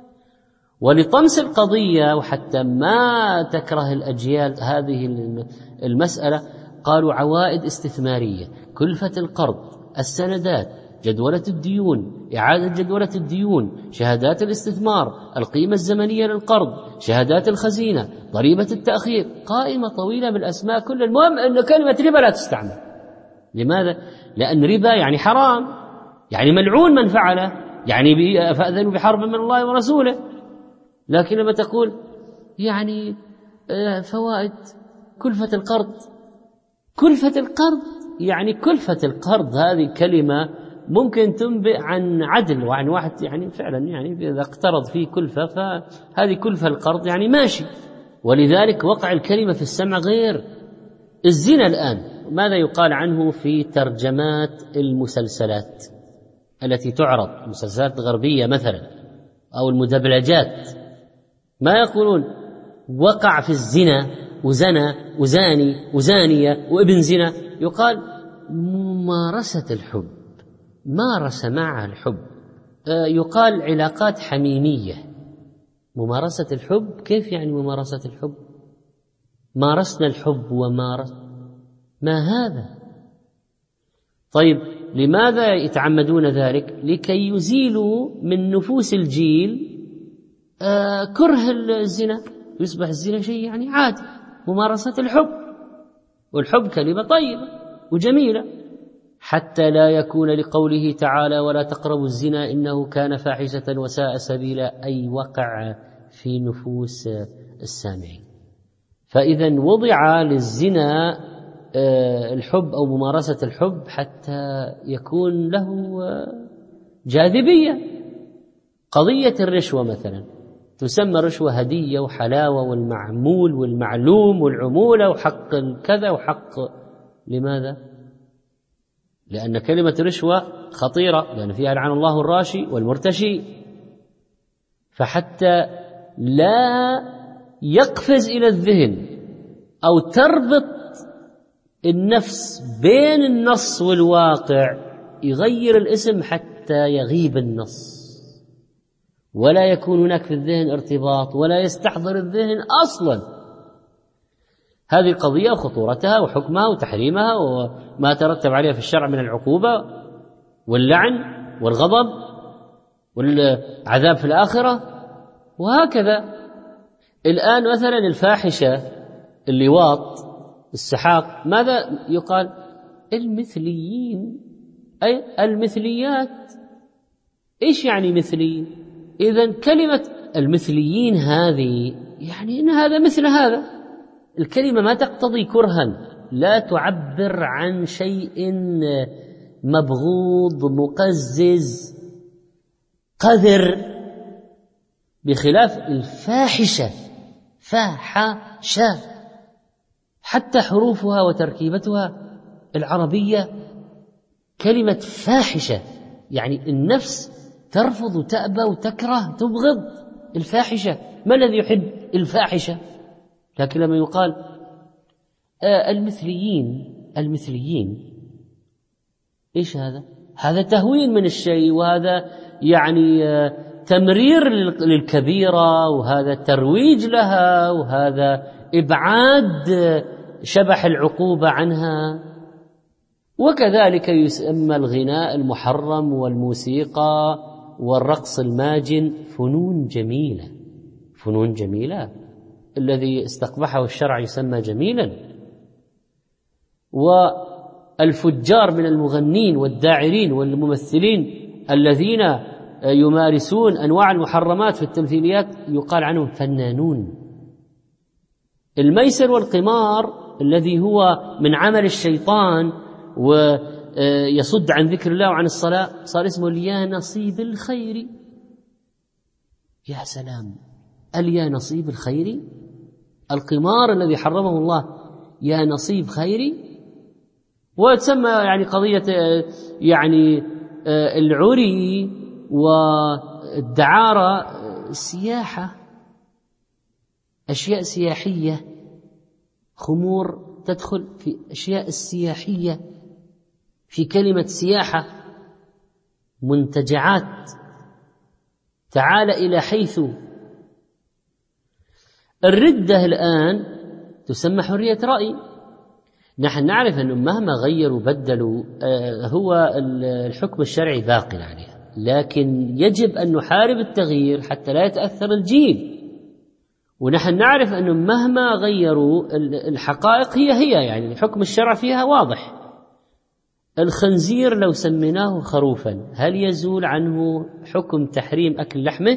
ولطمس القضية وحتى ما تكره الأجيال هذه المسألة قالوا عوائد استثمارية، كلفة القرض، السندات، جدولة الديون، إعادة جدولة الديون، شهادات الاستثمار، القيمة الزمنية للقرض، شهادات الخزينة، ضريبة التأخير، قائمة طويلة بالأسماء كل. المهم أن كلمة ربا لا تستعمل. لماذا؟ لأن ربا يعني حرام، يعني ملعون من فعله، يعني فأذنوا بحرب من الله ورسوله. لكن لما تقول يعني فوائد، كلفة القرض، كلفة القرض يعني كلفة القرض هذه كلمة ممكن تنبئ عن عدل وعن واحد يعني فعلا يعني إذا اقترض فيه كلفة فهذه كلفة القرض يعني ماشي. ولذلك وقع الكلمة في السمع غير. الزنا الآن ماذا يقال عنه في ترجمات المسلسلات التي تعرض، المسلسلات الغربية مثلا أو المدبلجات، ما يقولون وقع في الزنا وزنى وزاني وزانية وابن زنا، يقال ممارسة الحب، مارس معها الحب، يقال علاقات حميمية. ممارسة الحب كيف يعني ممارسة الحب؟ مارسنا الحب ومارس ما هذا؟ طيب لماذا يتعمدون ذلك؟ لكي يزيلوا من نفوس الجيل كره الزنا، يصبح الزنا شيء يعني عادي، ممارسة الحب، والحب كلمة طيبة وجميلة، حتى لا يكون لقوله تعالى ولا تقربوا الزنا إنه كان فاحشة وساء سبيلا، أي وقع في نفوس السامعين. فإذا وضع للزنا الحب أو ممارسة الحب حتى يكون له جاذبية. قضية الرشوة مثلا تسمى رشوة هدية وحلاوة والمعمول والمعلوم والعمولة وحق الكذا وحق. لماذا؟ لأن كلمة رشوة خطيرة، لأن فيها لعن الله الراشي والمرتشي. فحتى لا يقفز إلى الذهن أو تربط النفس بين النص والواقع، يغير الاسم حتى يغيب النص ولا يكون هناك في الذهن ارتباط ولا يستحضر الذهن أصلا هذه القضية وخطورتها وحكمها وتحريمها وما ترتب عليها في الشرع من العقوبة واللعن والغضب والعذاب في الآخرة وهكذا. الآن مثلا الفاحشة، اللواط، السحاق، ماذا يقال؟ المثليين، أي المثليات. إيش يعني مثليين؟ إذن كلمة المثليين هذه يعني إن هذا مثل هذا. الكلمة ما تقتضي كرها، لا تعبر عن شيء مبغوض مقزز قذر، بخلاف الفاحشة، فاحشة، حتى حروفها وتركيبتها العربية كلمة فاحشة يعني النفس ترفض وتأبى وتكره تبغض الفاحشة. ما الذي يحب الفاحشة؟ لكن لما يقال المثليين، المثليين إيش هذا؟ هذا تهوين من الشيء، وهذا يعني تمرير للكبيرة، وهذا ترويج لها، وهذا إبعاد شبح العقوبة عنها. وكذلك يسمى الغناء المحرم والموسيقى والرقص الماجن فنون جميلة. فنون جميلة، الذي استقبحه الشرع يسمى جميلا. والفجار من المغنين والداعرين والممثلين الذين يمارسون أنواع المحرمات في التمثيليات يقال عنهم فنانون. الميسر والقمار الذي هو من عمل الشيطان ويصد عن ذكر الله وعن الصلاة صار اسمه اليا نصيب الخير. يا سلام، اليا نصيب الخير، القمار الذي حرمه الله يا نصيب خيري. وتسمى يعني قضية يعني العري والدعارة سياحة، أشياء سياحية، خمور تدخل في أشياء السياحية في كلمة سياحة، منتجعات. تعال إلى حيث الردة الآن تسمى حرية رأي. نحن نعرف أنه مهما غيروا بدلوا هو الحكم الشرعي باق عليها، لكن يجب أن نحارب التغيير حتى لا يتأثر الجيل. ونحن نعرف أنه مهما غيروا الحقائق هي يعني الحكم الشرعي فيها واضح. الخنزير لو سميناه خروفا هل يزول عنه حكم تحريم أكل لحمه؟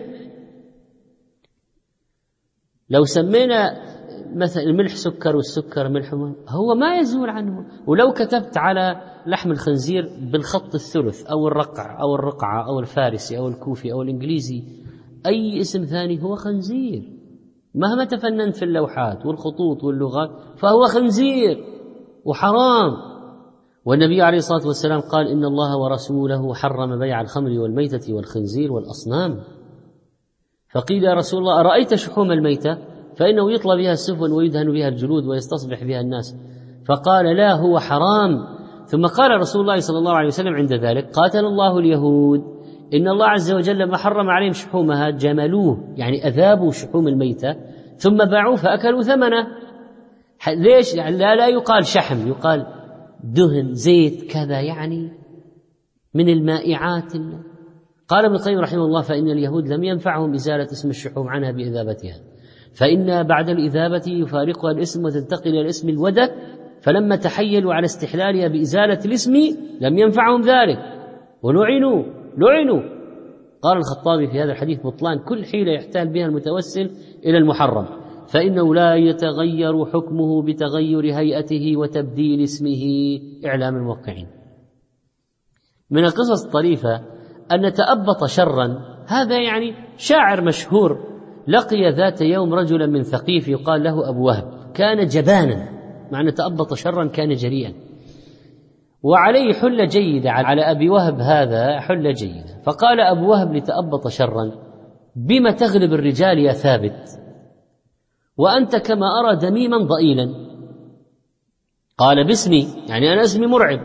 لو سمينا مثلا الملح سكر والسكر ملح هو ما يزول عنه. ولو كتبت على لحم الخنزير بالخط الثلث أو الرقع أو الرقعة أو الفارسي أو الكوفي أو الإنجليزي أي اسم ثاني هو خنزير، مهما تفننت في اللوحات والخطوط واللغات فهو خنزير وحرام. والنبي عليه الصلاة والسلام قال إن الله ورسوله حرم بيع الخمر والميتة والخنزير والأصنام. فقيل يا رسول الله أرأيت شحوم الميتة فإنه يطلى بها السفن ويدهن بها الجلود ويستصبح بها الناس؟ فقال لا هو حرام. ثم قال رسول الله صلى الله عليه وسلم عند ذلك قاتل الله اليهود إن الله عز وجل لما حرم عليهم شحومها جملوه، يعني أذابوا شحوم الميتة ثم باعوه فأكلوا ثمنه. ليش؟ يعني لا يقال شحم، يقال دهن زيت كذا، يعني من المائعات. قال ابن القيم رحمه الله فإن اليهود لم ينفعهم إزالة اسم الشحوم عنها بإذابتها، فإن بعد الإذابة يفارقها الاسم وتنتقل إلى الاسم الودك، فلما تحيلوا على استحلالها بإزالة الاسم لم ينفعهم ذلك ولعنوا. قال الخطابي في هذا الحديث بطلان كل حيلة يحتال بها المتوسل إلى المحرم، فإنه لا يتغير حكمه بتغير هيئته وتبديل اسمه. إعلام الموقعين. من القصص الطريفة أن تأبط شرا، هذا يعني شاعر مشهور لقي ذات يوم رجلا من ثقيف يقال له أبو وهب، كان جبانا، معنى تأبط شرا كان جريئا، وعليه حلة جيدة، على أبي وهب هذا حلة جيدة. فقال أبو وهب لتأبط شرا بما تغلب الرجال يا ثابت وأنت كما أرى دميما ضئيلا؟ قال باسمي، يعني أنا اسمي مرعب،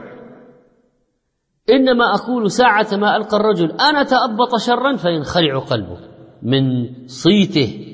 إنما أقول ساعة ما ألقى الرجل أنا تأبط شرا فينخلع قلبه من صيته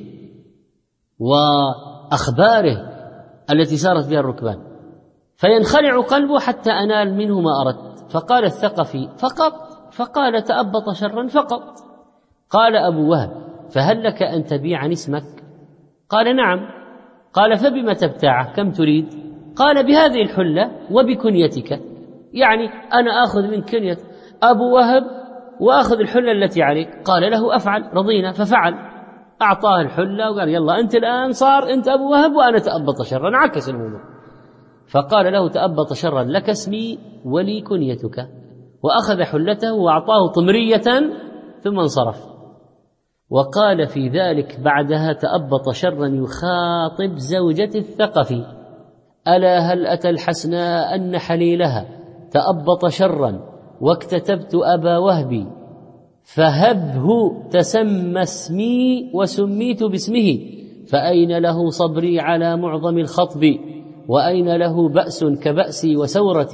وأخباره التي سارت بها الركبان، فينخلع قلبه حتى أنال منه ما أردت. فقال الثقفي فقط، فقال تأبط شرا فقط. قال أبو وهب فهل لك أن تبيع اسمك؟ قال نعم. قال فبما تبتاعه؟ كم تريد؟ قال بهذه الحلة وبكنيتك، يعني أنا آخذ من كنية أبو وهب وأخذ الحلة التي عليك. قال له أفعل، رضينا. ففعل، أعطاه الحلة وقال يلا أنت الآن صار أنت أبو وهب وأنا تأبط شرا، عكس الموضوع. فقال له تأبط شرا لك اسمي ولي كنيتك، وأخذ حلته وأعطاه طمرية ثم انصرف. وقال في ذلك بعدها تأبط شرا يخاطب زوجة الثقفي ألا هل أتى الحسناء أن حليلها تأبط شرا واكتتبت أبا وهبي فهبه تسمى اسمي وسميت باسمه، فأين له صبري على معظم الخطب وأين له بأس كبأسي وسورتي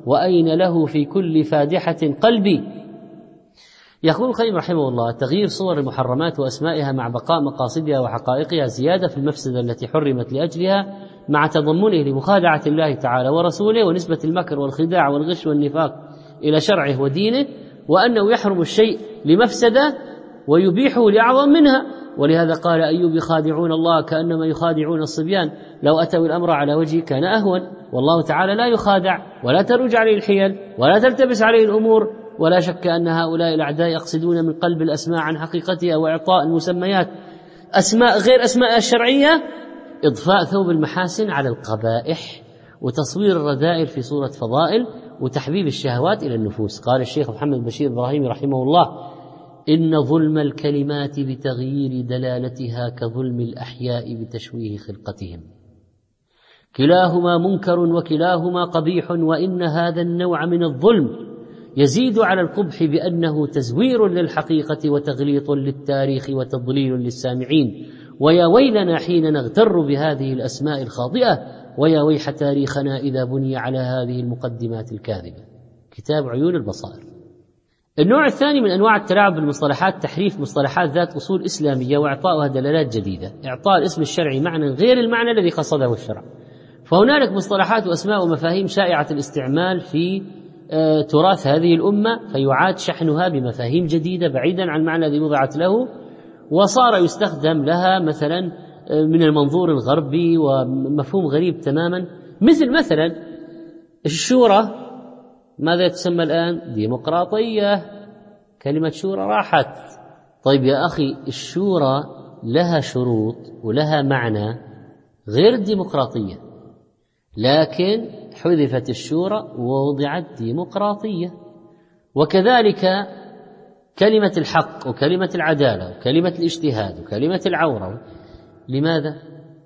وأين له في كل فادحة قلبي. يقول القيم رحمه الله: تغيير صور المحرمات وأسمائها مع بقاء مقاصدها وحقائقها زيادة في المفسدة التي حرمت لأجلها، مع تضمنه لمخادعة الله تعالى ورسوله ونسبة المكر والخداع والغش والنفاق إلى شرعه ودينه، وأنه يحرم الشيء لمفسدة ويبيحه لأعظم منها. ولهذا قال أيوب: يخادعون الله كأنما يخادعون الصبيان، لو أتوا الأمر على وجهه كان أهون. والله تعالى لا يخادع ولا تروج عليه الحيل ولا تلتبس عليه الأمور. ولا شك أن هؤلاء الأعداء يقصدون من قلب الأسماء عن حقيقتها وإعطاء المسميات أسماء غير أسماء الشرعية، إضفاء ثوب المحاسن على القبائح، وتصوير الرذائل في صورة فضائل، وتحبيب الشهوات إلى النفوس. قال الشيخ محمد بشير إبراهيم رحمه الله: إن ظلم الكلمات بتغيير دلالتها كظلم الأحياء بتشويه خلقتهم، كلاهما منكر وكلاهما قبيح، وإن هذا النوع من الظلم يزيد على القبح بأنه تزوير للحقيقة وتغليط للتاريخ وتضليل للسامعين. ويا ويلنا حين نغتر بهذه الأسماء الخاطئة، ويا ويح تاريخنا إذا بني على هذه المقدمات الكاذبة. كتاب عيون البصائر. النوع الثاني من أنواع التلاعب بالمصطلحات تحريف مصطلحات ذات أصول إسلامية وإعطاؤها دلالات جديدة، إعطاء الاسم الشرعي معنى غير المعنى الذي قصده الشرع. فهنالك مصطلحات وأسماء ومفاهيم شائعة الاستعمال في تراث هذه الأمة، فيعاد شحنها بمفاهيم جديدة بعيدا عن المعنى الذي وضعت له، وصار يستخدم لها مثلا من المنظور الغربي ومفهوم غريب تماما. مثلا الشورى، ماذا تسمى الآن؟ ديمقراطية. كلمة شورى راحت. طيب يا أخي، الشورى لها شروط ولها معنى غير الديمقراطية، لكن حذفت الشورى ووضعت ديمقراطية. وكذلك كلمة الحق وكلمة العدالة وكلمة الاجتهاد وكلمة العورة. لماذا؟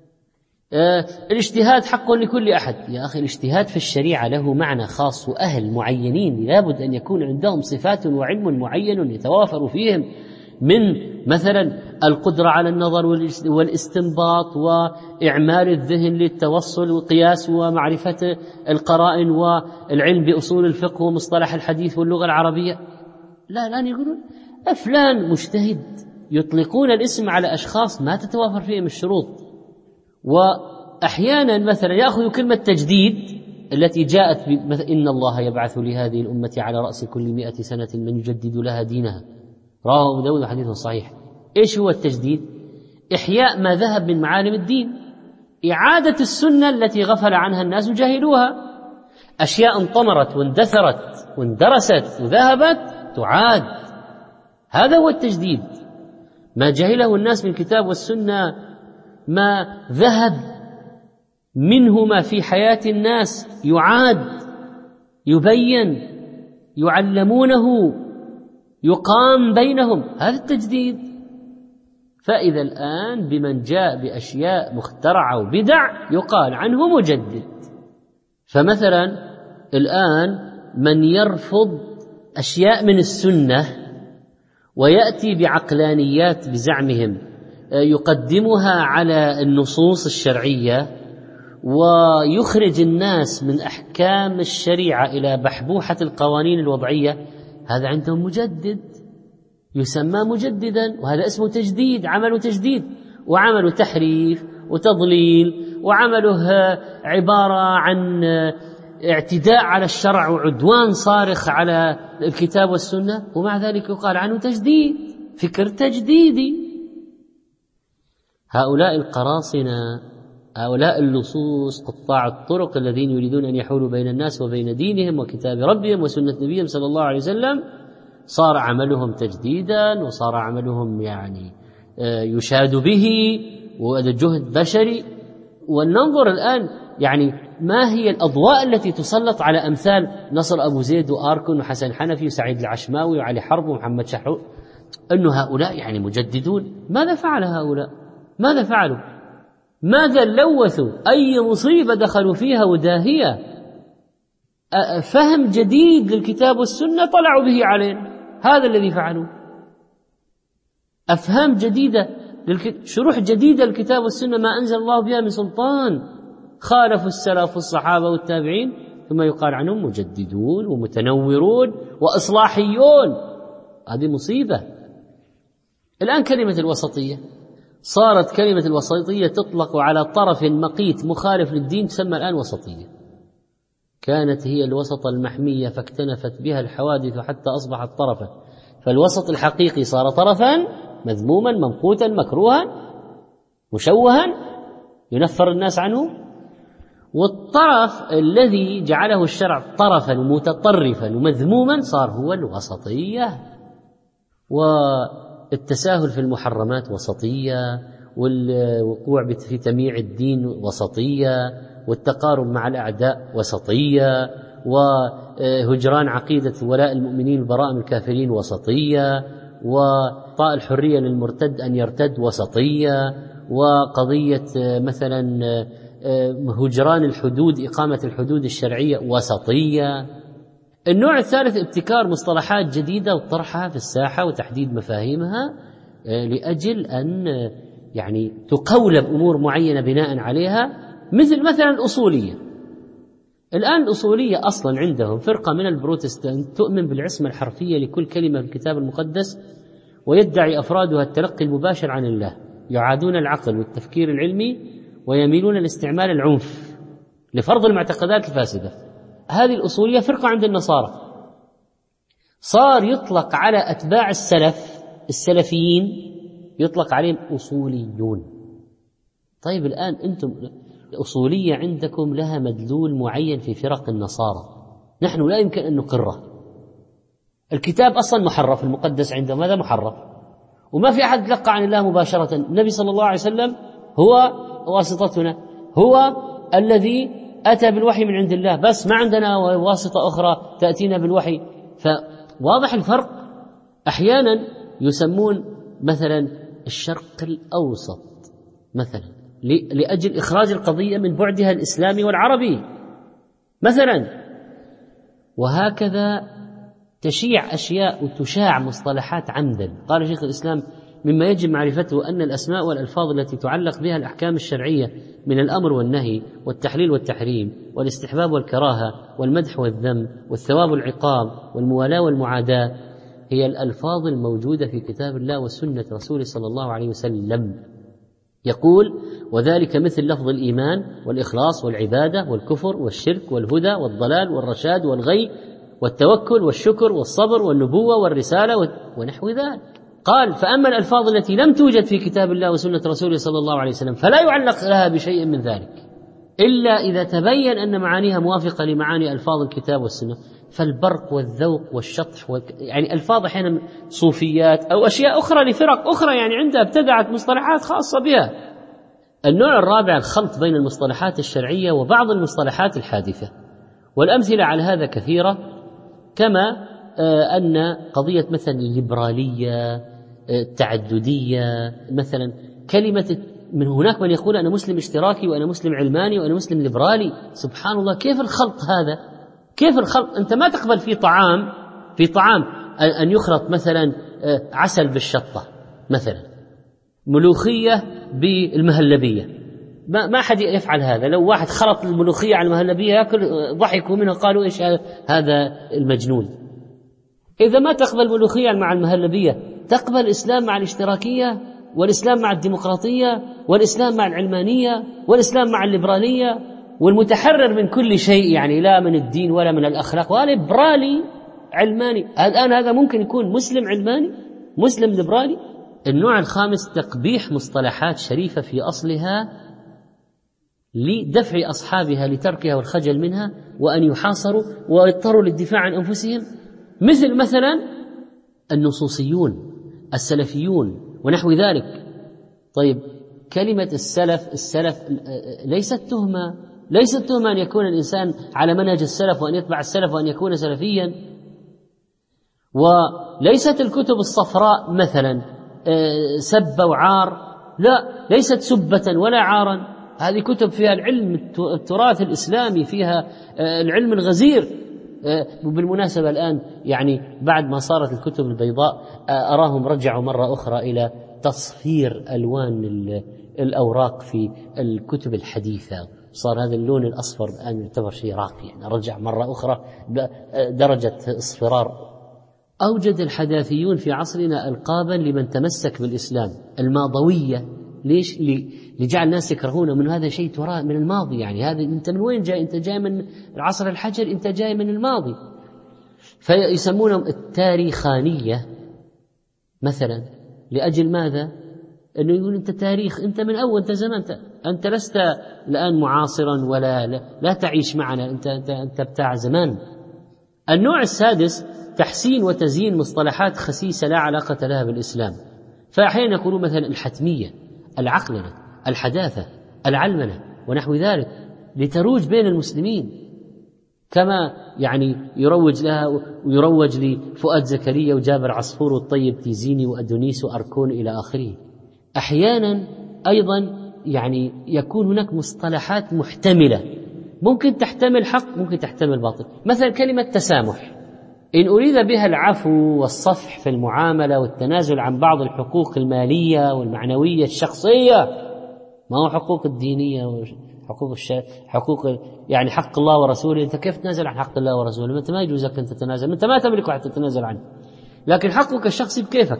الاجتهاد حق لكل أحد. يا أخي، الاجتهاد في الشريعة له معنى خاص، وأهل معينين لابد أن يكون عندهم صفات وعلم معين يتوافر فيهم، من مثلا القدرة على النظر والاستنباط وإعمال الذهن للتوصل والقياس ومعرفة القرائن والعلم بأصول الفقه ومصطلح الحديث واللغة العربية. لا يقولون فلان مجتهد، يطلقون الاسم على أشخاص ما تتوافر فيهم الشروط. وأحيانا مثلا يأخذ كلمة تجديد التي جاءت إن الله يبعث لهذه الأمة على رأس كل 100 سنة من يجدد لها دينها، رواه أبو داود حديث صحيح. إيش هو التجديد؟ إحياء ما ذهب من معالم الدين، إعادة السنة التي غفل عنها الناس وجاهلوها. أشياء انطمرت واندثرت واندرست وذهبت تعاد، هذا هو التجديد. ما جهله الناس من الكتاب والسنة، ما ذهب منهما في حياة الناس يعاد، يبين، يعلمونه، يقام بينهم، هذا التجديد. فإذا الآن بمن جاء بأشياء مخترعة وبدع يقال عنه مجدد. فمثلا الآن من يرفض أشياء من السنة ويأتي بعقلانيات بزعمهم يقدمها على النصوص الشرعية ويخرج الناس من أحكام الشريعة إلى بحبوحة القوانين الوضعية، هذا عندهم مجدد، يسمى مجددا، وهذا اسمه تجديد. عملوا تجديد وعملوا تحريف وتضليل، وعمله عبارة عن اعتداء على الشرع وعدوان صارخ على الكتاب والسنة، ومع ذلك يقال عنه تجديد، فكر تجديدي. هؤلاء القراصنة، هؤلاء اللصوص قطاع الطرق الذين يريدون أن يحولوا بين الناس وبين دينهم وكتاب ربهم وسنة نبيهم صلى الله عليه وسلم، صار عملهم تجديدا، وصار عملهم يشاد به، وهذا جهد بشري. وننظر الآن ما هي الأضواء التي تسلط على أمثال نصر أبو زيد وآركون وحسن حنفي وسعيد العشماوي وعلي حرب ومحمد شحرو، أن هؤلاء مجددون. ماذا فعل هؤلاء؟ ماذا فعلوا؟ ماذا لوثوا؟ أي مصيبة دخلوا فيها وداهية؟ فهم جديد للكتاب والسنة طلعوا به علينا، هذا الذي فعلوا. أفهام جديدة، شروح جديدة للكتاب والسنة ما أنزل الله بها من سلطان، خالفوا السلف والصحابة والتابعين ثم يقال عنهم مجددون ومتنورون وإصلاحيون. هذه مصيبة. الآن كلمة الوسطية صارت كلمة الوسطية تطلق على طرف مقيت مخالف للدين، تسمى الآن وسطية. كانت هي الوسط المحمية فاكتنفت بها الحوادث حتى أصبحت طرفا، فالوسط الحقيقي صار طرفا مذموما ممقوتا مكروها مشوها ينفر الناس عنه، والطرف الذي جعله الشرع طرفا متطرفا ومذموما صار هو الوسطية. والتساهل في المحرمات وسطية، والوقوع في تمييع الدين وسطية، والتقارب مع الأعداء وسطية، وهجران عقيدة ولاء المؤمنين البراء من الكافرين وسطية، وإعطاء الحرية للمرتد أن يرتد وسطية، وقضية مثلا هجران الحدود إقامة الحدود الشرعية وسطية. النوع الثالث ابتكار مصطلحات جديدة وطرحها في الساحة وتحديد مفاهيمها لأجل أن يعني تقولب أمور معينة بناء عليها، مثلا الأصولية. الآن الأصولية أصلا عندهم فرقة من البروتستانت تؤمن بالعصمة الحرفية لكل كلمة في الكتاب المقدس، ويدعي أفرادها التلقي المباشر عن الله، يعادون العقل والتفكير العلمي ويميلون لاستعمال العنف لفرض المعتقدات الفاسدة. هذه الأصولية فرقة عند النصارى. صار يطلق على أتباع السلفيين يطلق عليهم أصوليون. طيب الآن أنتم الأصولية عندكم لها مدلول معين في فرق النصارى، نحن لا يمكن أن نقره. الكتاب أصلا محرف، المقدس عندهم هذا محرف، وما في أحد يتلقى عن الله مباشرة. النبي صلى الله عليه وسلم هو واسطتنا، هو الذي أتى بالوحي من عند الله، بس ما عندنا واسطة أخرى تأتينا بالوحي. فواضح الفرق. أحيانا يسمون مثلا الشرق الأوسط مثلا لأجل إخراج القضية من بعدها الإسلامي والعربي مثلا، وهكذا تشيع أشياء وتشاع مصطلحات عمدا. قال شيخ الإسلام: مما يجب معرفته أن الأسماء والألفاظ التي تعلق بها الأحكام الشرعية من الأمر والنهي والتحليل والتحريم والاستحباب والكراهة والمدح والذم والثواب والعقاب والموالاة والمعاداة هي الألفاظ الموجودة في كتاب الله وسنة رسوله صلى الله عليه وسلم. يقول: وذلك مثل لفظ الإيمان والإخلاص والعبادة والكفر والشرك والهدى والضلال والرشاد والغي والتوكل والشكر والصبر والنبوة والرسالة ونحو ذلك. قال: فأما الألفاظ التي لم توجد في كتاب الله وسنة رسوله صلى الله عليه وسلم فلا يعلق لها بشيء من ذلك إلا إذا تبين أن معانيها موافقة لمعاني ألفاظ الكتاب والسنة. فالبرق والذوق والشطح يعني ألفاظ أحيانا صوفيات أو أشياء أخرى لفرق أخرى يعني عندها ابتدعت مصطلحات خاصة بها. النوع الرابع الخلط بين المصطلحات الشرعية وبعض المصطلحات الحادثة، والأمثلة على هذا كثيرة، كما أن قضية مثلا الليبرالية، التعددية مثلا، كلمة من هناك من يقول أنا مسلم اشتراكي وأنا مسلم علماني وأنا مسلم ليبرالي. سبحان الله، كيف الخلط هذا؟ كيف الخلط؟ أنت ما تقبل في طعام أن يخلط مثلا عسل بالشطة مثلا، ملوخية بالمهلبية، ما أحد يفعل هذا. لو واحد خلط الملوخية على المهلبية يأكل ضحكوا منه، قالوا إيش هذا المجنون. إذا ما تقبل ملوخية مع المهلبية، تقبل الإسلام مع الاشتراكية، والإسلام مع الديمقراطية، والإسلام مع العلمانية، والإسلام مع الليبرالية، والمتحرر من كل شيء يعني لا من الدين ولا من الأخلاق، وليبرالي علماني. الآن هذا ممكن يكون مسلم علماني، مسلم ليبرالي. النوع الخامس تقبيح مصطلحات شريفة في أصلها لدفع أصحابها لتركها والخجل منها وأن يحاصروا ويضطروا للدفاع عن أنفسهم، مثلا النصوصيون، السلفيون ونحو ذلك. طيب كلمة السلف ليست تهمة أن يكون الإنسان على منهج السلف وأن يتبع السلف وأن يكون سلفيا، وليست الكتب الصفراء مثلا سب وعار، لا، ليست سبة ولا عارا. هذه كتب فيها العلم، التراث الإسلامي، فيها العلم الغزير. وبالمناسبة الآن يعني بعد ما صارت الكتب البيضاء أراهم رجعوا مرة أخرى إلى تصفير ألوان الأوراق في الكتب الحديثة، صار هذا اللون الأصفر الآن يعتبر شيء راقي، يعني رجع مرة أخرى درجة اصفرار. أوجد الحداثيون في عصرنا ألقابا لمن تمسك بالإسلام، الماضوية. ليش؟ لجعل الناس يكرهونه من هذا شيء تراه من الماضي، يعني هذا أنت من وين جاي؟ أنت جاي من العصر الحجري، أنت جاي من الماضي. فيسمونهم التاريخانية مثلا. لأجل ماذا؟ أنه يقول أنت تاريخ، أنت من أول، أنت زمان، أنت لست الآن معاصرا ولا لا تعيش معنا، أنت بتاع زمان. النوع السادس تحسين وتزيين مصطلحات خسيسة لا علاقة لها بالإسلام. فأحيانا يقولون مثلا الحتمية، العقلنة، الحداثة، العلمنة ونحو ذلك، لتروج بين المسلمين، كما يعني يروج لها ويروج لفؤاد زكريا وجابر عصفور والطيب تيزيني وأدونيس وأركون إلى آخره. أحيانا أيضا يعني يكون هناك مصطلحات محتملة، ممكن تحتمل حق، ممكن تحتمل باطل. مثلا كلمة تسامح، إن أريد بها العفو والصفح في المعاملة والتنازل عن بعض الحقوق المالية والمعنوية الشخصية، ما هو حقوق الدينية حقوق يعني حق الله ورسوله. أنت كيف تنازل عن حق الله ورسوله؟ أنت ما يجوز لك أن تتنازل، أنت ما تملك حتى تتنازل عنه، لكن حقك الشخصي بكيفك.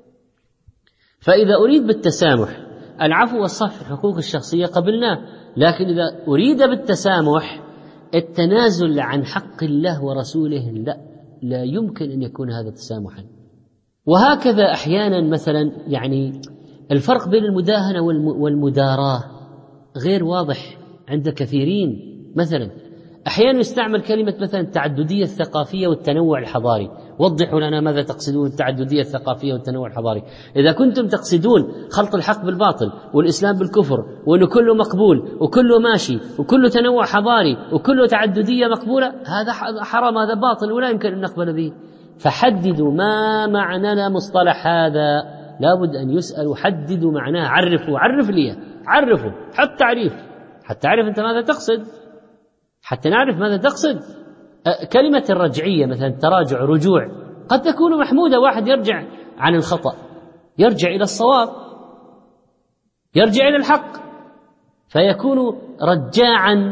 فإذا أريد بالتسامح العفو والصفح الحقوق الشخصية قبلناه، لكن إذا أريد بالتسامح التنازل عن حق الله ورسوله، لا يمكن أن يكون هذا تسامحا. وهكذا أحيانا مثلا يعني الفرق بين المداهنة والمداراة غير واضح عند كثيرين. مثلا أحيانا يستعمل كلمة مثلا التعددية الثقافية والتنوع الحضاري. وضحوا لنا ماذا تقصدون التعددية الثقافية والتنوع الحضاري. إذا كنتم تقصدون خلط الحق بالباطل والإسلام بالكفر وأنه كله مقبول وكله ماشي وكله تنوع حضاري وكله تعددية مقبولة، هذا حرام، هذا باطل ولا يمكن أن نقبل به. فحددوا ما معنى مصطلح هذا، لابد أن يسألوا، حددوا معناه، عرف لي، عرفوا، حط تعريف حتى تعرف أنت ماذا تقصد، حتى نعرف ماذا تقصد. كلمة الرجعية مثلا تراجع، رجوع، قد تكون محمودة، واحد يرجع عن الخطأ، يرجع إلى الصواب، يرجع إلى الحق، فيكون رجاعا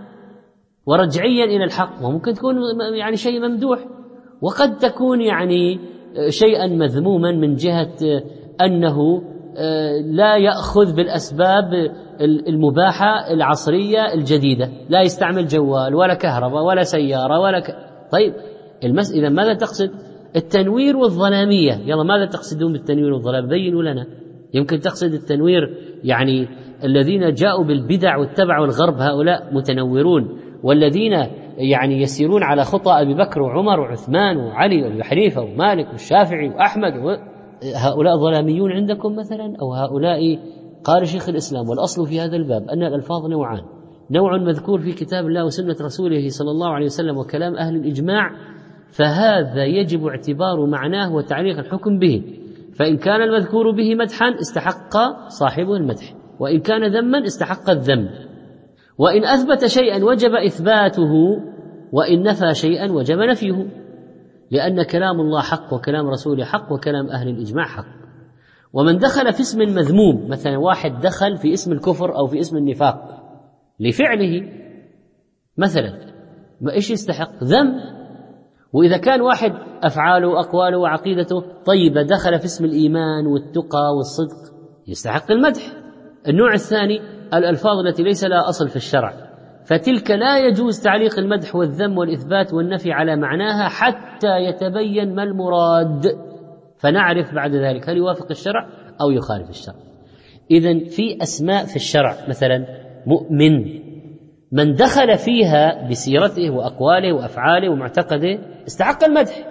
ورجعيا إلى الحق، وممكن تكون يعني شيء ممدوح، وقد تكون يعني شيئا مذموما من جهة أنه لا يأخذ بالأسباب المباحة العصرية الجديدة، لا يستعمل جوال ولا كهرباء ولا سيارة طيب إذا ماذا تقصد؟ التنوير والظلامية. يلا ماذا تقصدون بالتنوير والظلام؟ بينوا لنا. يمكن تقصد التنوير يعني الذين جاءوا بالبدع واتبعوا الغرب، هؤلاء متنورون، والذين يعني يسيرون على خطى أبي بكر وعمر وعثمان وعلي وأبي حنيفة ومالك والشافعي وأحمد، هؤلاء ظلاميون عندكم مثلا؟ أو هؤلاء؟ قال شيخ الإسلام: والأصل في هذا الباب أن الألفاظ نوعان، نوع مذكور في كتاب الله وسنة رسوله صلى الله عليه وسلم وكلام أهل الإجماع، فهذا يجب اعتبار معناه وتعليق الحكم به، فإن كان المذكور به مدحا استحق صاحبه المدح، وإن كان ذما استحق الذم، وإن أثبت شيئا وجب إثباته، وإن نفى شيئا وجب نفيه، لأن كلام الله حق وكلام رسوله حق وكلام أهل الإجماع حق. ومن دخل في اسم مذموم، مثلا واحد دخل في اسم الكفر أو في اسم النفاق لفعله مثلا، ما إيش يستحق؟ ذم. وإذا كان واحد أفعاله وأقواله وعقيدته طيبة دخل في اسم الإيمان والتقى والصدق، يستحق المدح. النوع الثاني الألفاظ التي ليس لها أصل في الشرع، فتلك لا يجوز تعليق المدح والذم والإثبات والنفي على معناها حتى يتبين ما المراد، فنعرف بعد ذلك هل يوافق الشرع أو يخالف الشرع. إذن في أسماء في الشرع مثلا مؤمن، من دخل فيها بسيرته وأقواله وأفعاله ومعتقده استحق المدح.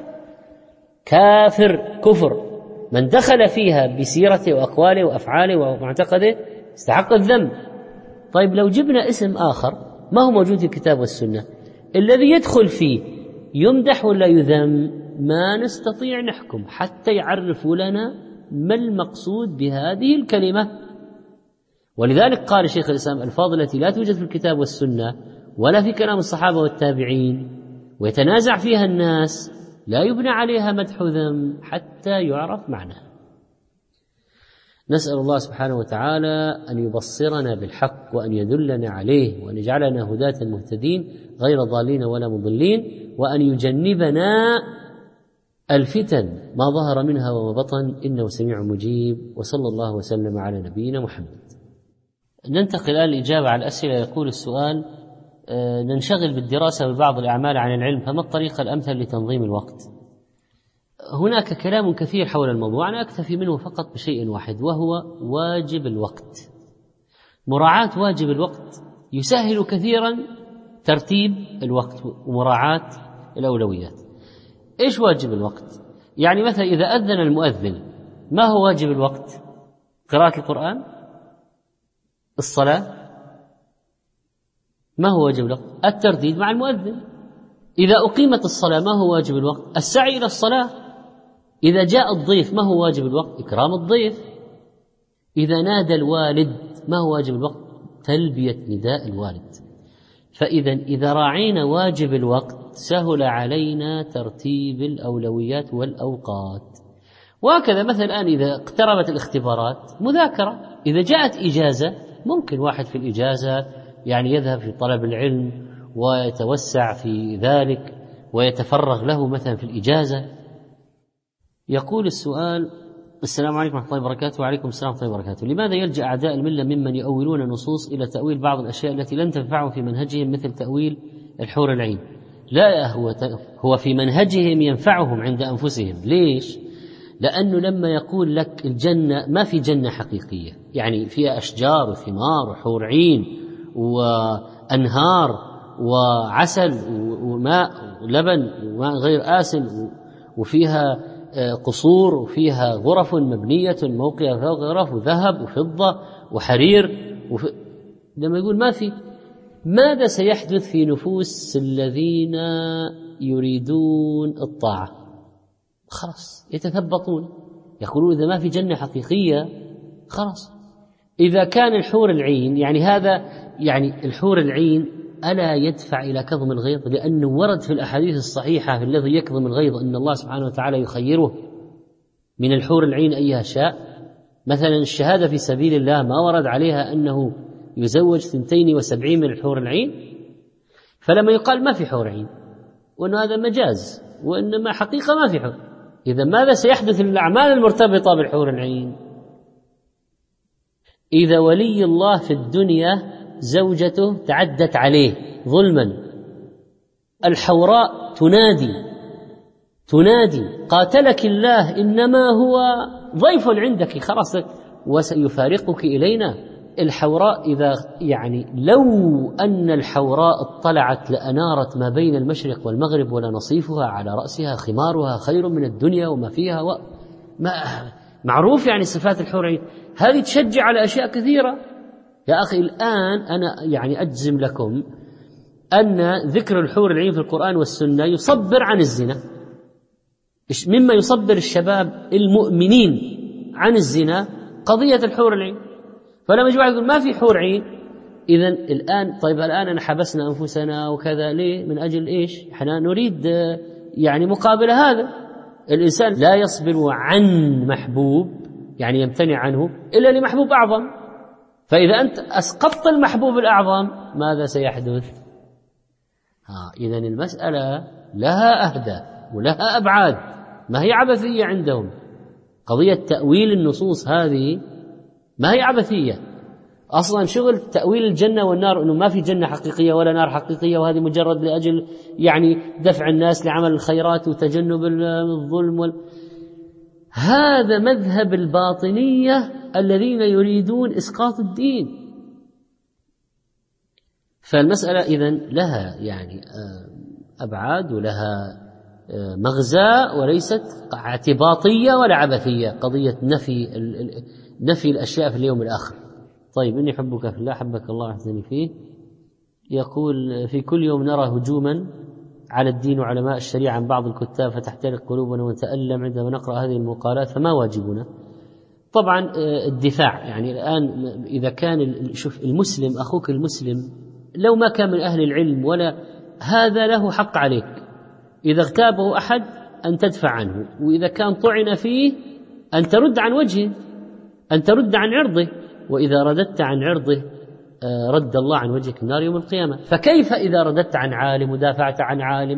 كافر، كفر، من دخل فيها بسيرته وأقواله وأفعاله ومعتقده استحق الذم. طيب لو جبنا اسم آخر ما هو موجود في الكتاب والسنة، الذي يدخل فيه يمدح ولا يذم؟ ما نستطيع نحكم حتى يعرفوا لنا ما المقصود بهذه الكلمة. ولذلك قال شيخ الإسلام: الألفاظ التي لا توجد في الكتاب والسنة ولا في كلام الصحابة والتابعين ويتنازع فيها الناس لا يبنى عليها مدح ذم حتى يعرف معناها. نسأل الله سبحانه وتعالى أن يبصرنا بالحق وأن يدلنا عليه وأن يجعلنا هداة مهتدين غير ضالين ولا مضلين، وأن يجنبنا الفتن ما ظهر منها وما بطن، إنه سميع مجيب. وصلى الله وسلم على نبينا محمد. ننتقل الآن للإجابة على الأسئلة. يقول السؤال: ننشغل بالدراسة وبعض الأعمال عن العلم، فما الطريقة الأمثل لتنظيم الوقت؟ هناك كلام كثير حول الموضوع، أنا أكتفي منه فقط بشيء واحد، وهو واجب الوقت. مراعاة واجب الوقت يسهل كثيرا ترتيب الوقت ومراعاة الأولويات. إيش واجب الوقت؟ يعني مثلا إذا أذن المؤذن، ما هو واجب الوقت؟ قراءة القرآن؟ الصلاة؟ ما هو واجب الوقت؟ الترديد مع المؤذن. إذا أقيمت الصلاة ما هو واجب الوقت؟ السعي إلى الصلاة. إذا جاء الضيف ما هو واجب الوقت؟ إكرام الضيف. إذا نادى الوالد ما هو واجب الوقت؟ تلبية نداء الوالد. فإذا راعينا واجب الوقت سهل علينا ترتيب الأولويات والأوقات. وهكذا مثلا الآن إذا اقتربت الاختبارات مذاكرة، إذا جاءت إجازة ممكن واحد في الإجازة يعني يذهب في طلب العلم ويتوسع في ذلك ويتفرغ له مثلا في الإجازة. يقول السؤال: السلام عليكم ورحمة الله وبركاته. وعليكم السلام ورحمة الله وبركاته. لماذا يلجأ أعداء الملة ممن يؤولون النصوص إلى تأويل بعض الأشياء التي لن تنفعهم في منهجهم، مثل تأويل الحور العين؟ لا، هو في منهجهم ينفعهم عند أنفسهم. ليش؟ لأنه لما يقول لك الجنة، ما في جنة حقيقية يعني فيها أشجار وثمار وحور عين وأنهار وعسل وماء ولبن وماء غير آسن، وفيها قصور وفيها غرف مبنية موقعها فوق غرف وذهب وفضة وحرير لما يقول ما في، ماذا سيحدث في نفوس الذين يريدون الطاعة؟ خلاص يتثبطون، يقولون إذا ما في جنة حقيقية خلاص. إذا كان الحور العين يعني هذا يعني الحور العين ألا يدفع إلى كظم الغيظ؟ لأنه ورد في الأحاديث الصحيحة في الذي يكظم الغيظ أن الله سبحانه وتعالى يخيره من الحور العين أيها شاء. مثلا الشهادة في سبيل الله ما ورد عليها أنه يزوج 72 من الحور العين، فلما يقال ما في حور عين وأن هذا مجاز وإنما حقيقة ما في حور، إذا ماذا سيحدث للأعمال المرتبطة بالحور العين؟ إذا ولي الله في الدنيا زوجته تعدت عليه ظلما، الحوراء تنادي قاتلك الله إنما هو ضيف عندك خلاص وسيفارقك إلينا. الحوراء إذا يعني لو أن الحوراء اطلعت لأنارت ما بين المشرق والمغرب ولنصيفها على رأسها خمارها خير من الدنيا وما فيها معروف يعني صفات الحور عين، هذه تشجع على أشياء كثيرة. يا أخي الآن أنا يعني أجزم لكم أن ذكر الحور العين في القرآن والسنة يصبر عن الزنا، مما يصبر الشباب المؤمنين عن الزنا قضية الحور العين. فلما يجي واحد يقول ما في حور عين، إذن الآن طيب الآن أنا حبسنا أنفسنا وكذا ليه؟ من أجل إيش؟ إحنا نريد يعني مقابل هذا. الإنسان لا يصبر عن محبوب يعني يمتنع عنه إلا لمحبوب أعظم، فإذا أنت أسقطت المحبوب الأعظم ماذا سيحدث؟ إذن المسألة لها أهداف ولها أبعاد، ما هي عبثية عندهم. قضية تأويل النصوص هذه ما هي عبثية أصلا. شغل تأويل الجنة والنار أنه ما في جنة حقيقية ولا نار حقيقية، وهذه مجرد لأجل يعني دفع الناس لعمل الخيرات وتجنب الظلم هذا مذهب الباطنية الذين يريدون إسقاط الدين. فالمسألة إذن لها يعني أبعاد ولها مغزى وليست اعتباطية ولا عبثية، قضية نفي الأشياء في اليوم الآخر. طيب إني حبك في الله حبك الله أحسنني فيه. يقول في كل يوم نرى هجوما على الدين وعلماء الشريعة عن بعض الكتاب فتحترق قلوبنا ونتألم عندما نقرأ هذه المقالات، فما واجبنا؟ طبعا الدفاع. يعني الآن إذا كان شوف المسلم أخوك المسلم لو ما كان من أهل العلم ولا هذا له حق عليك، إذا اغتابه أحد أن تدفع عنه، وإذا كان طعن فيه أن ترد عن وجهه. أن ترد عن عرضه، وإذا رددت عن عرضه رد الله عن وجهك النار يوم القيامة. فكيف إذا رددت عن عالم ودافعت عن عالم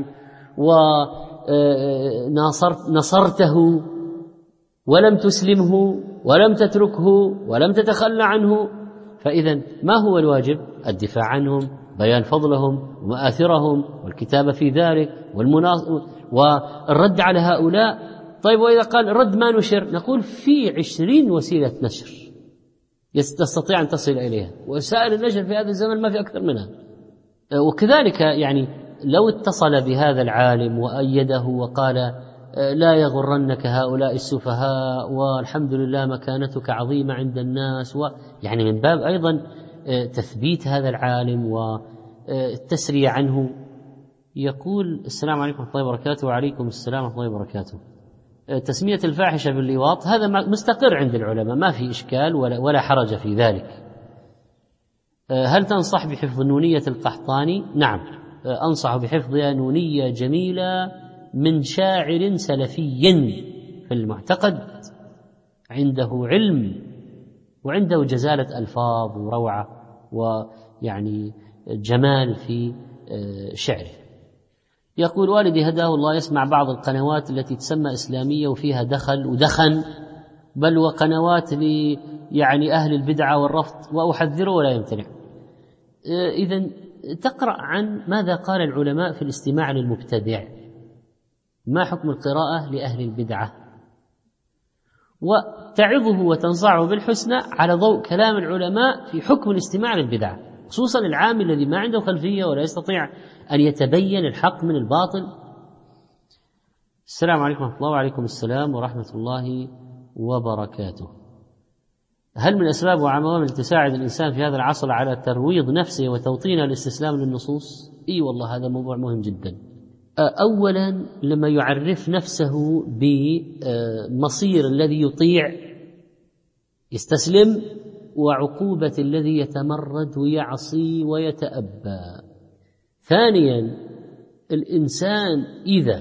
ونصرته ولم تسلمه ولم تتركه ولم تتخلى عنه؟ فإذا ما هو الواجب؟ الدفاع عنهم، بيان فضلهم ومآثرهم والكتابة في ذلك والرد على هؤلاء. طيب وإذا قال الرد ما نشر، نقول في 20 وسيلة نشر تستطيع أن تصل إليها، وسائل النشر في هذا الزمن ما في أكثر منها. وكذلك يعني لو اتصل بهذا العالم وأيده وقال لا يغرنك هؤلاء السفهاء والحمد لله مكانتك عظيمة عند الناس، يعني من باب أيضا تثبيت هذا العالم والتسرية عنه، يقول السلام عليكم ورحمة الله وبركاته. وعليكم السلام ورحمة الله وبركاته. تسمية الفاحشة باللواط هذا مستقر عند العلماء، ما في إشكال ولا حرج في ذلك. هل تنصح بحفظ نونية القحطاني؟ نعم، أنصح بحفظها، نونية جميلة من شاعر سلفي في المعتقد، عنده علم وعنده جزالة ألفاظ وروعة ويعني جمال في شعره. يقول والدي هداه الله يسمع بعض القنوات التي تسمى إسلامية وفيها دخل ودخن، بل وقنوات يعني أهل البدعة والرفض، وأحذره ولا يمتنع. إذن تقرأ عن ماذا قال العلماء في الاستماع للمبتدع، ما حكم القراءة لأهل البدعة، وتعظه وتنصعه بالحسنى على ضوء كلام العلماء في حكم الاستماع للبدعة، خصوصا العام الذي ما عنده خلفية ولا يستطيع أن يتبين الحق من الباطل. السلام عليكم ورحمة الله. وعليكم السلام ورحمة الله وبركاته. هل من أسباب وعوامل تساعد الإنسان في هذا العصر على ترويض نفسه وتوطين الاستسلام للنصوص؟ إي والله هذا موضوع مهم جدا. أولا لما يعرف نفسه بمصير الذي يطيع يستسلم، وعقوبة الذي يتمرد ويعصي ويتأبى. ثانيا الإنسان إذا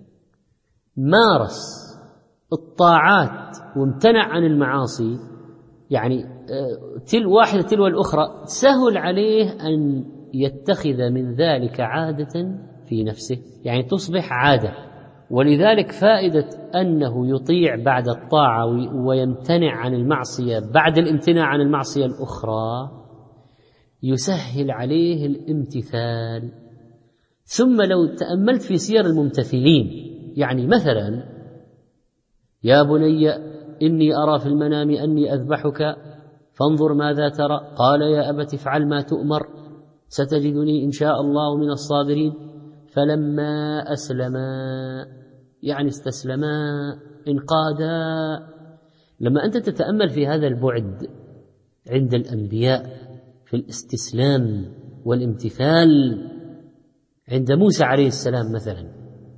مارس الطاعات وامتنع عن المعاصي، يعني واحدة تلو الأخرى، سهل عليه أن يتخذ من ذلك عادة في نفسه، يعني تصبح عادة. ولذلك فائدة أنه يطيع بعد الطاعة ويمتنع عن المعصية بعد الامتناع عن المعصية الأخرى يسهل عليه الامتثال. ثم لو تأملت في سير الممتثلين، يعني مثلا يا بني إني أرى في المنام أني أذبحك فانظر ماذا ترى، قال يا أبت افعل ما تؤمر ستجدني إن شاء الله من الصابرين. فلما أسلما، يعني استسلما انقادا. لما أنت تتأمل في هذا البعد عند الأنبياء في الاستسلام والامتثال، عند موسى عليه السلام مثلا،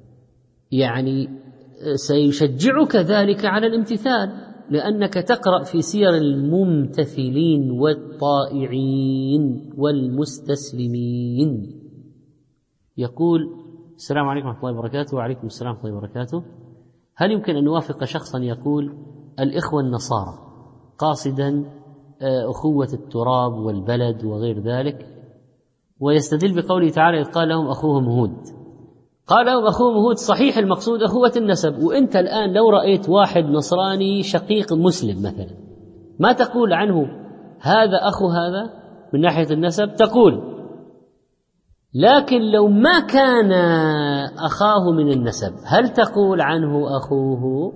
يعني سيشجعك ذلك على الامتثال، لأنك تقرأ في سير الممتثلين والطائعين والمستسلمين. يقول السلام عليكم ورحمة الله وبركاته. وعليكم السلام ورحمة الله وبركاته. هل يمكن أن نوافق شخصا يقول الإخوة النصارى قاصدا أخوة التراب والبلد وغير ذلك، ويستدل بقوله تعالى إذ قال لهم أخوهم هود؟ قال لهم أخوهم هود، صحيح المقصود أخوة النسب. وإنت الآن لو رأيت واحد نصراني شقيق مسلم مثلا، ما تقول عنه هذا أخو هذا من ناحية النسب، تقول. لكن لو ما كان أخاه من النسب، هل تقول عنه أخوه؟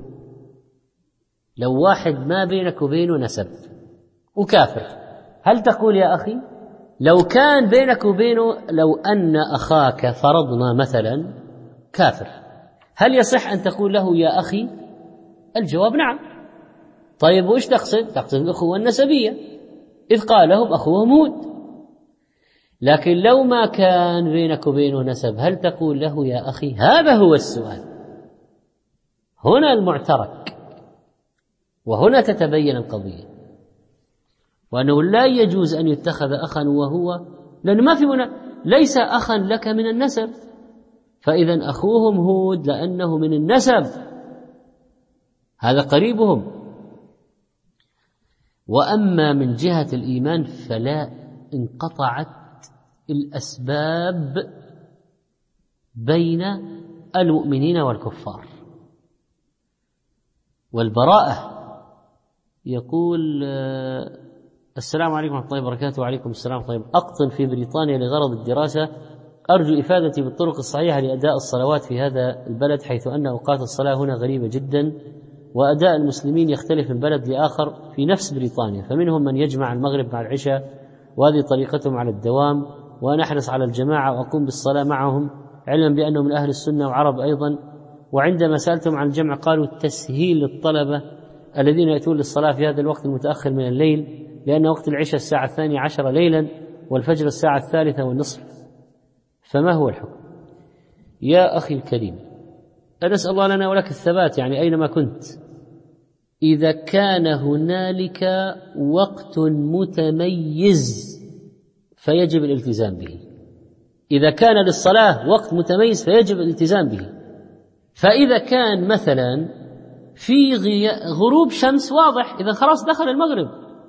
لو واحد ما بينك وبينه نسب وكافر، هل تقول يا أخي؟ لو كان بينك وبينه، لو أن أخاك فرضنا مثلا كافر، هل يصح أن تقول له يا أخي؟ الجواب نعم. طيب وإيش تقصد؟ تقصد الأخوة النسبية، إذ قال لهم أخوهم هود. لكن لو ما كان بينك وبينه نسب، هل تقول له يا أخي؟ هذا هو السؤال، هنا المعترك، وهنا تتبين القضية، وأنه لا يجوز أن يتخذ أخا وهو، لأن ما في ليس أخا لك من النسب، فإذا أخوهم هود لأنه من النسب، هذا قريبهم. وأما من جهة الإيمان فلا، انقطعت الأسباب بين المؤمنين والكفار. والبراءة يقول السلام عليكم ورحمة الله وبركاته. وعليكم السلام ورحمة الله. أقطن في بريطانيا لغرض الدراسة، أرجو إفادتي بالطرق الصحيحة لأداء الصلوات في هذا البلد، حيث أن أوقات الصلاة هنا غريبة جدا، وأداء المسلمين يختلف من بلد لآخر في نفس بريطانيا، فمنهم من يجمع المغرب مع العشاء وهذه طريقتهم على الدوام، وأنا أحرص على الجماعة وأقوم بالصلاة معهم علما بأنهم من أهل السنة وعرب أيضا. وعندما سألتهم عن الجمع قالوا التسهيل للطلبة الذين يأتون للصلاة في هذا الوقت المتأخر من الليل، لأن وقت العشاء الساعة 12 ليلا والفجر الساعة 3:30. فما هو الحكم؟ يا أخي الكريم، أسأل الله لنا ولك الثبات، يعني أينما كنت، إذا كان هنالك وقت متميز فيجب الالتزام به. إذا كان للصلاة وقت متميز فيجب الالتزام به. فإذا كان مثلا في غروب شمس واضح، إذا خلاص دخل المغرب،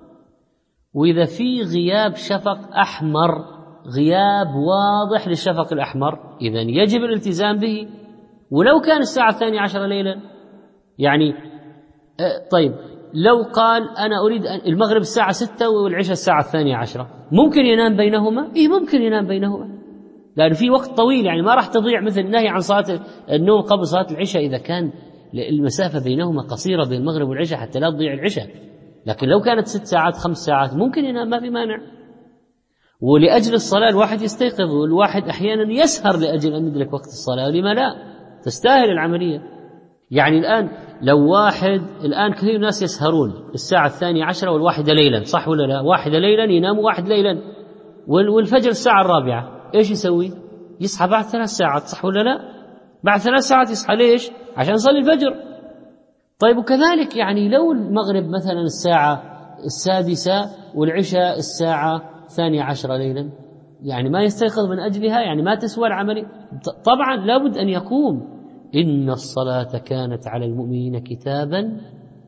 وإذا في غياب شفق أحمر، غياب واضح للشفق الأحمر، إذن يجب الالتزام به. ولو كان الساعة 12 ليلا، يعني طيب لو قال أنا أريد المغرب الساعة 6 والعشاء الساعة 12، ممكن ينام بينهما؟ ممكن ينام بينهما، لأن في وقت طويل، يعني ما راح تضيع مثل النهي عن صلاة النوم قبل صلاة العشاء إذا كان المسافة بينهما قصيرة بين المغرب والعشاء حتى لا تضيع العشاء. لكن لو كانت 6 ساعات 5 ساعات ممكن ينام، ما في مانع. ولأجل الصلاة الواحد يستيقظ، والواحد أحيانا يسهر لأجل أن يدرك وقت الصلاة، لما لا؟ تستاهل العملية. يعني الآن لو واحد، الآن كثير ناس يسهرون الساعة 12 والواحدة ليلا، صح ولا لا؟ 1 ليلا ينام 1 ليلا، والفجر الساعة 4، إيش يسوي؟ يصحى بعد 3 ساعات، صح ولا لا؟ بعد 3 ساعات يصحى، ليش؟ عشان يصلي الفجر. طيب وكذلك يعني لو المغرب مثلا الساعة 6 والعشاء الساعة 12 ليلا، يعني ما يستيقظ من أجلها، يعني ما تسوى العملية. طبعا لابد أن يقوم. إن الصلاة كانت على المؤمنين كتابا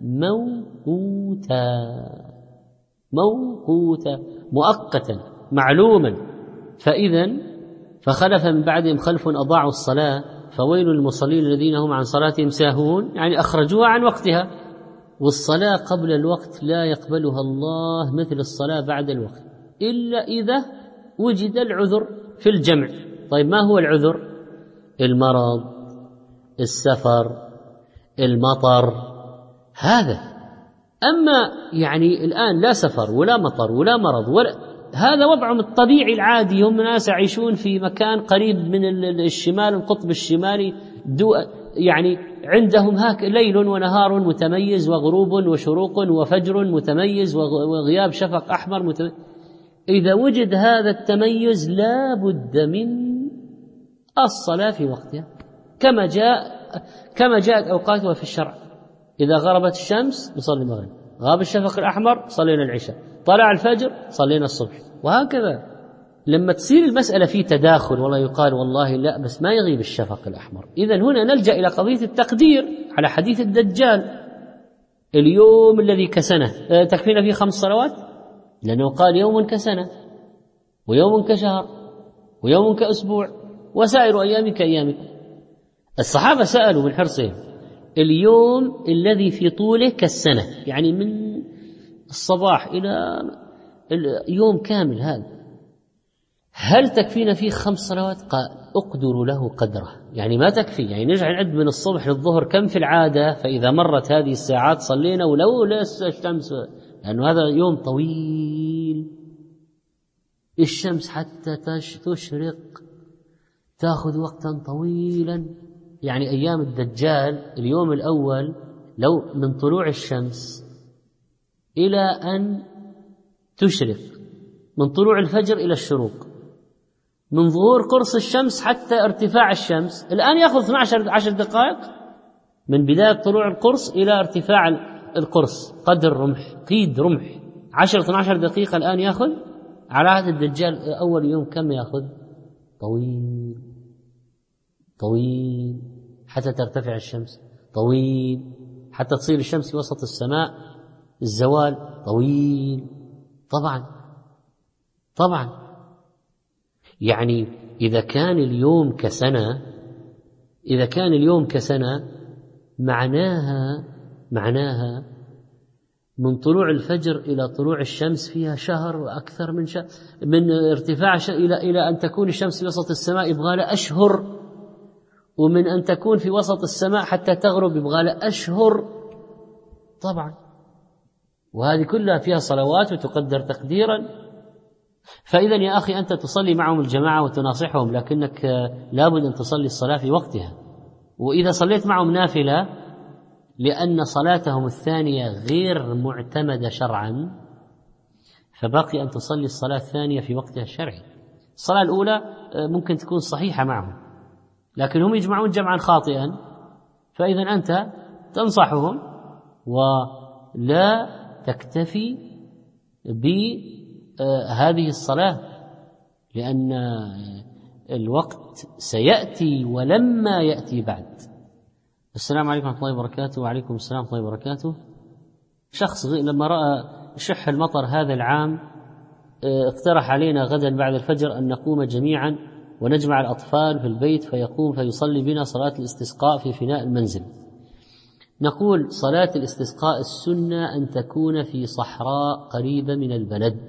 موقوتا مؤقتا معلوما. فخلف من بعدهم خلف أضاعوا الصلاة فويل للمصلين الذين هم عن صلاتهم ساهون، يعني أخرجوها عن وقتها. والصلاة قبل الوقت لا يقبلها الله مثل الصلاة بعد الوقت، إلا إذا وجد العذر في الجمع. طيب ما هو العذر؟ المرض، السفر، المطر، هذا. أما يعني الآن لا سفر ولا مطر ولا مرض هذا وضعهم الطبيعي العادي. هم ناس يعيشون في مكان قريب من الشمال، القطب الشمالي، يعني عندهم هاك ليل ونهار متميز، وغروب وشروق وفجر متميز، وغياب شفق أحمر إذا وجد هذا التميز لا بد من الصلاة في وقتها كما جاءت أوقاتها في الشرع. إذا غربت الشمس نصلي المغرب، غاب الشفق الأحمر صلينا العشاء، طلع الفجر صلينا الصبح، وهكذا. لما تصير المسألة في تداخل، والله يقال والله لا بس ما يغيب الشفق الأحمر، إذن هنا نلجأ إلى قضية التقدير على حديث الدجال. اليوم الذي كسنة تكفينا فيه 5 صلوات، لأنه قال يوم كسنة ويوم كشهر ويوم كأسبوع وسائر أيام كأيامكم. الصحابة سألوا من حرصهم اليوم الذي في طوله كالسنة، يعني من الصباح إلى يوم كامل، هذا هل تكفينا فيه 5 صلوات؟ قال أقدر له قدره، يعني ما تكفي، يعني نرجع نعد من الصبح للظهر كم في العادة، فإذا مرت هذه الساعات صلينا ولو لسه الشمس، لأنه هذا يوم طويل، الشمس حتى تشرق تأخذ وقتا طويلا. يعني أيام الدجال اليوم الأول لو من طلوع الشمس إلى أن تشرق، من طلوع الفجر إلى الشروق، من ظهور قرص الشمس حتى ارتفاع الشمس، الآن يأخذ 12 دقائق من بداية طلوع القرص إلى ارتفاع القرص، قدر رمح، قيد رمح، 10-12 دقيقة الآن يأخذ. على عهد الدجال أول يوم كم يأخذ؟ طويل حتى ترتفع الشمس، طويل حتى تصير الشمس في وسط السماء، الزوال طويل طبعا. يعني إذا كان اليوم كسنة معناها من طلوع الفجر إلى طلوع الشمس فيها شهر وأكثر من شهر، من ارتفاع إلى أن تكون الشمس في وسط السماء يبغى لها أشهر، ومن أن تكون في وسط السماء حتى تغرب يبغى لها أشهر طبعا. وهذه كلها فيها صلوات وتقدر تقديرا. فإذا يا أخي أنت تصلي معهم الجماعة وتناصحهم، لكنك لابد أن تصلي الصلاة في وقتها. وإذا صليت معهم نافلة لأن صلاتهم الثانية غير معتمدة شرعا، فبقي أن تصلي الصلاة الثانية في وقتها الشرعي. الصلاة الأولى ممكن تكون صحيحة معهم، لكن هم يجمعون جمعا خاطئا، فإذا أنت تنصحهم ولا تكتفي بهذه الصلاة، لأن الوقت سيأتي ولما يأتي بعد. السلام عليكم ورحمة الله وبركاته. وعليكم السلام ورحمة الله وبركاته. شخص لما رأى شح المطر هذا العام اقترح علينا غدا بعد الفجر أن نقوم جميعا ونجمع الأطفال في البيت فيقوم فيصلي بنا صلاة الاستسقاء في فناء المنزل. نقول صلاة الاستسقاء السنة أن تكون في صحراء قريبة من البلد،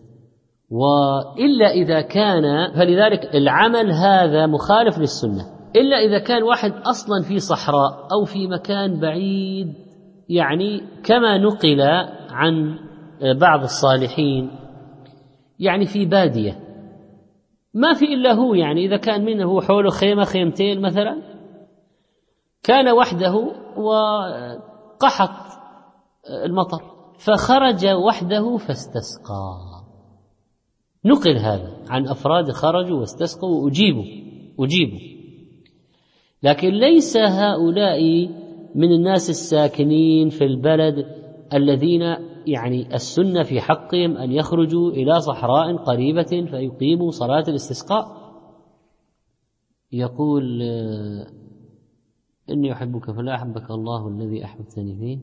وإلا إذا كان، فلذلك العمل هذا مخالف للسنة، إلا إذا كان واحد أصلا في صحراء أو في مكان بعيد، يعني كما نقل عن بعض الصالحين، يعني في بادية ما في إلا هو، يعني إذا كان منه حوله خيمة خيمتين مثلا، كان وحده وقحط المطر فخرج وحده فاستسقى. نقل هذا عن أفراد خرجوا واستسقوا وأجيبوا. لكن ليس هؤلاء من الناس الساكنين في البلد الذين يعني السنة في حقهم أن يخرجوا إلى صحراء قريبة فيقيموا صلاة الاستسقاء. يقول إني أحبك فلا أحبك الله الذي أحببتني فيه.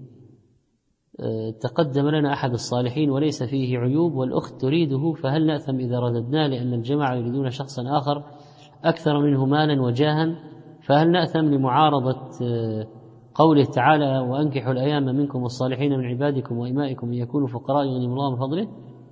تقدم لنا أحد الصالحين وليس فيه عيوب والأخت تريده، فهل نأثم إذا رددنا لأن الجماعة يريدون شخصا آخر أكثر منه مالا وجاها؟ فهل نأثم لمعارضة قوله تعالى وأنكحوا الأيام منكم والصالحين من عبادكم وإمائكم إن يكونوا فقراء يغنيهم الله من فضله؟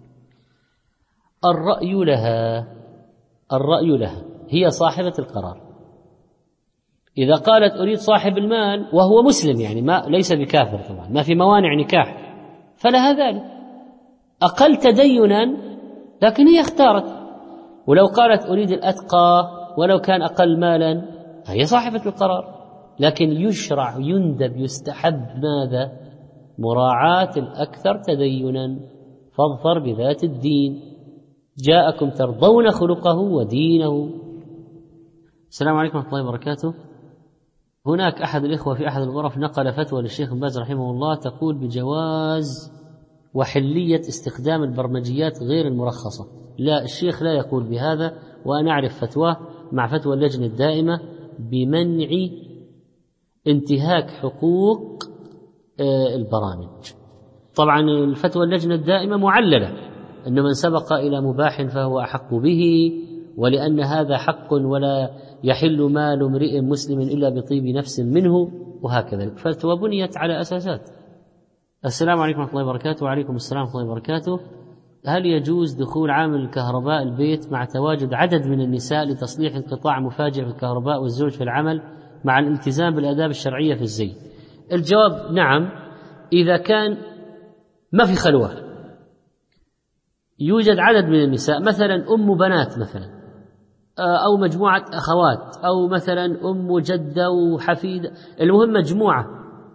الرأي لها هي صاحبة القرار. إذا قالت أريد صاحب المال وهو مسلم، يعني ما ليس بكافر طبعا، ما في موانع نكاح، فلها ذلك أقل تدينا، لكن هي اختارت. ولو قالت أريد الأتقى ولو كان أقل مالا، هي صاحبة القرار. لكن يشرع يندب يستحب ماذا؟ مراعاة الأكثر تدينا. فاظفر بذات الدين جاءكم ترضون خلقه ودينه. السلام عليكم ورحمة الله وبركاته. هناك أحد الإخوة في أحد الغرف نقل فتوى للشيخ بن باز رحمه الله تقول بجواز وحلية استخدام البرمجيات غير المرخصة. لا، الشيخ لا يقول بهذا، وأنا أعرف فتواه مع فتوى اللجنة الدائمة بمنع انتهاك حقوق البرامج. طبعا الفتوى اللجنة الدائمة معللة أن من سبق إلى مباح فهو أحق به، ولأن هذا حق ولا يحل مال امرئ مسلم إلا بطيب نفس منه، وهكذا. الفتوى بنيت على أساسات. السلام عليكم ورحمة الله وبركاته. وعليكم السلام ورحمة الله وبركاته. هل يجوز دخول عامل الكهرباء البيت مع تواجد عدد من النساء لتصليح انقطاع مفاجئ في الكهرباء والزوج في العمل مع الالتزام بالآداب الشرعية في الزي؟ الجواب نعم، إذا كان ما في خلوة، يوجد عدد من النساء، مثلا أم بنات مثلا، أو مجموعة أخوات، أو مثلا أم جدة وحفيدة، المهم مجموعة،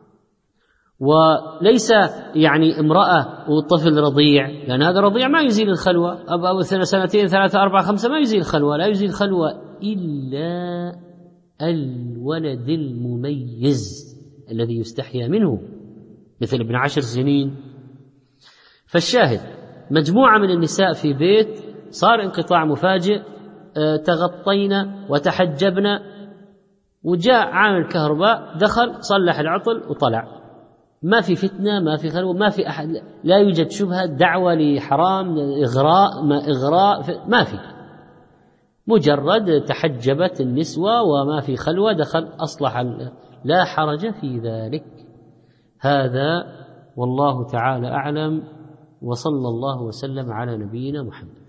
وليس يعني امرأة وطفل رضيع، لأن هذا الرضيع ما يزيل الخلوة، أو سنتين 3 4 5 ما يزيل الخلوة. لا يزيل الخلوة إلا الولد المميز الذي يستحيا منه، مثل ابن 10 سنين. فالشاهد مجموعة من النساء في بيت، صار انقطاع مفاجئ، تغطينا وتحجبنا، وجاء عامل الكهرباء دخل صلح العطل وطلع، ما في فتنة، ما في خلوة، ما في أحد، لا يوجد شبهة دعوة لحرام إغراء ما في، مجرد تحجبت النسوة وما في خلوة، دخل أصلح، لا حرج في ذلك. هذا والله تعالى أعلم، وصلى الله وسلم على نبينا محمد.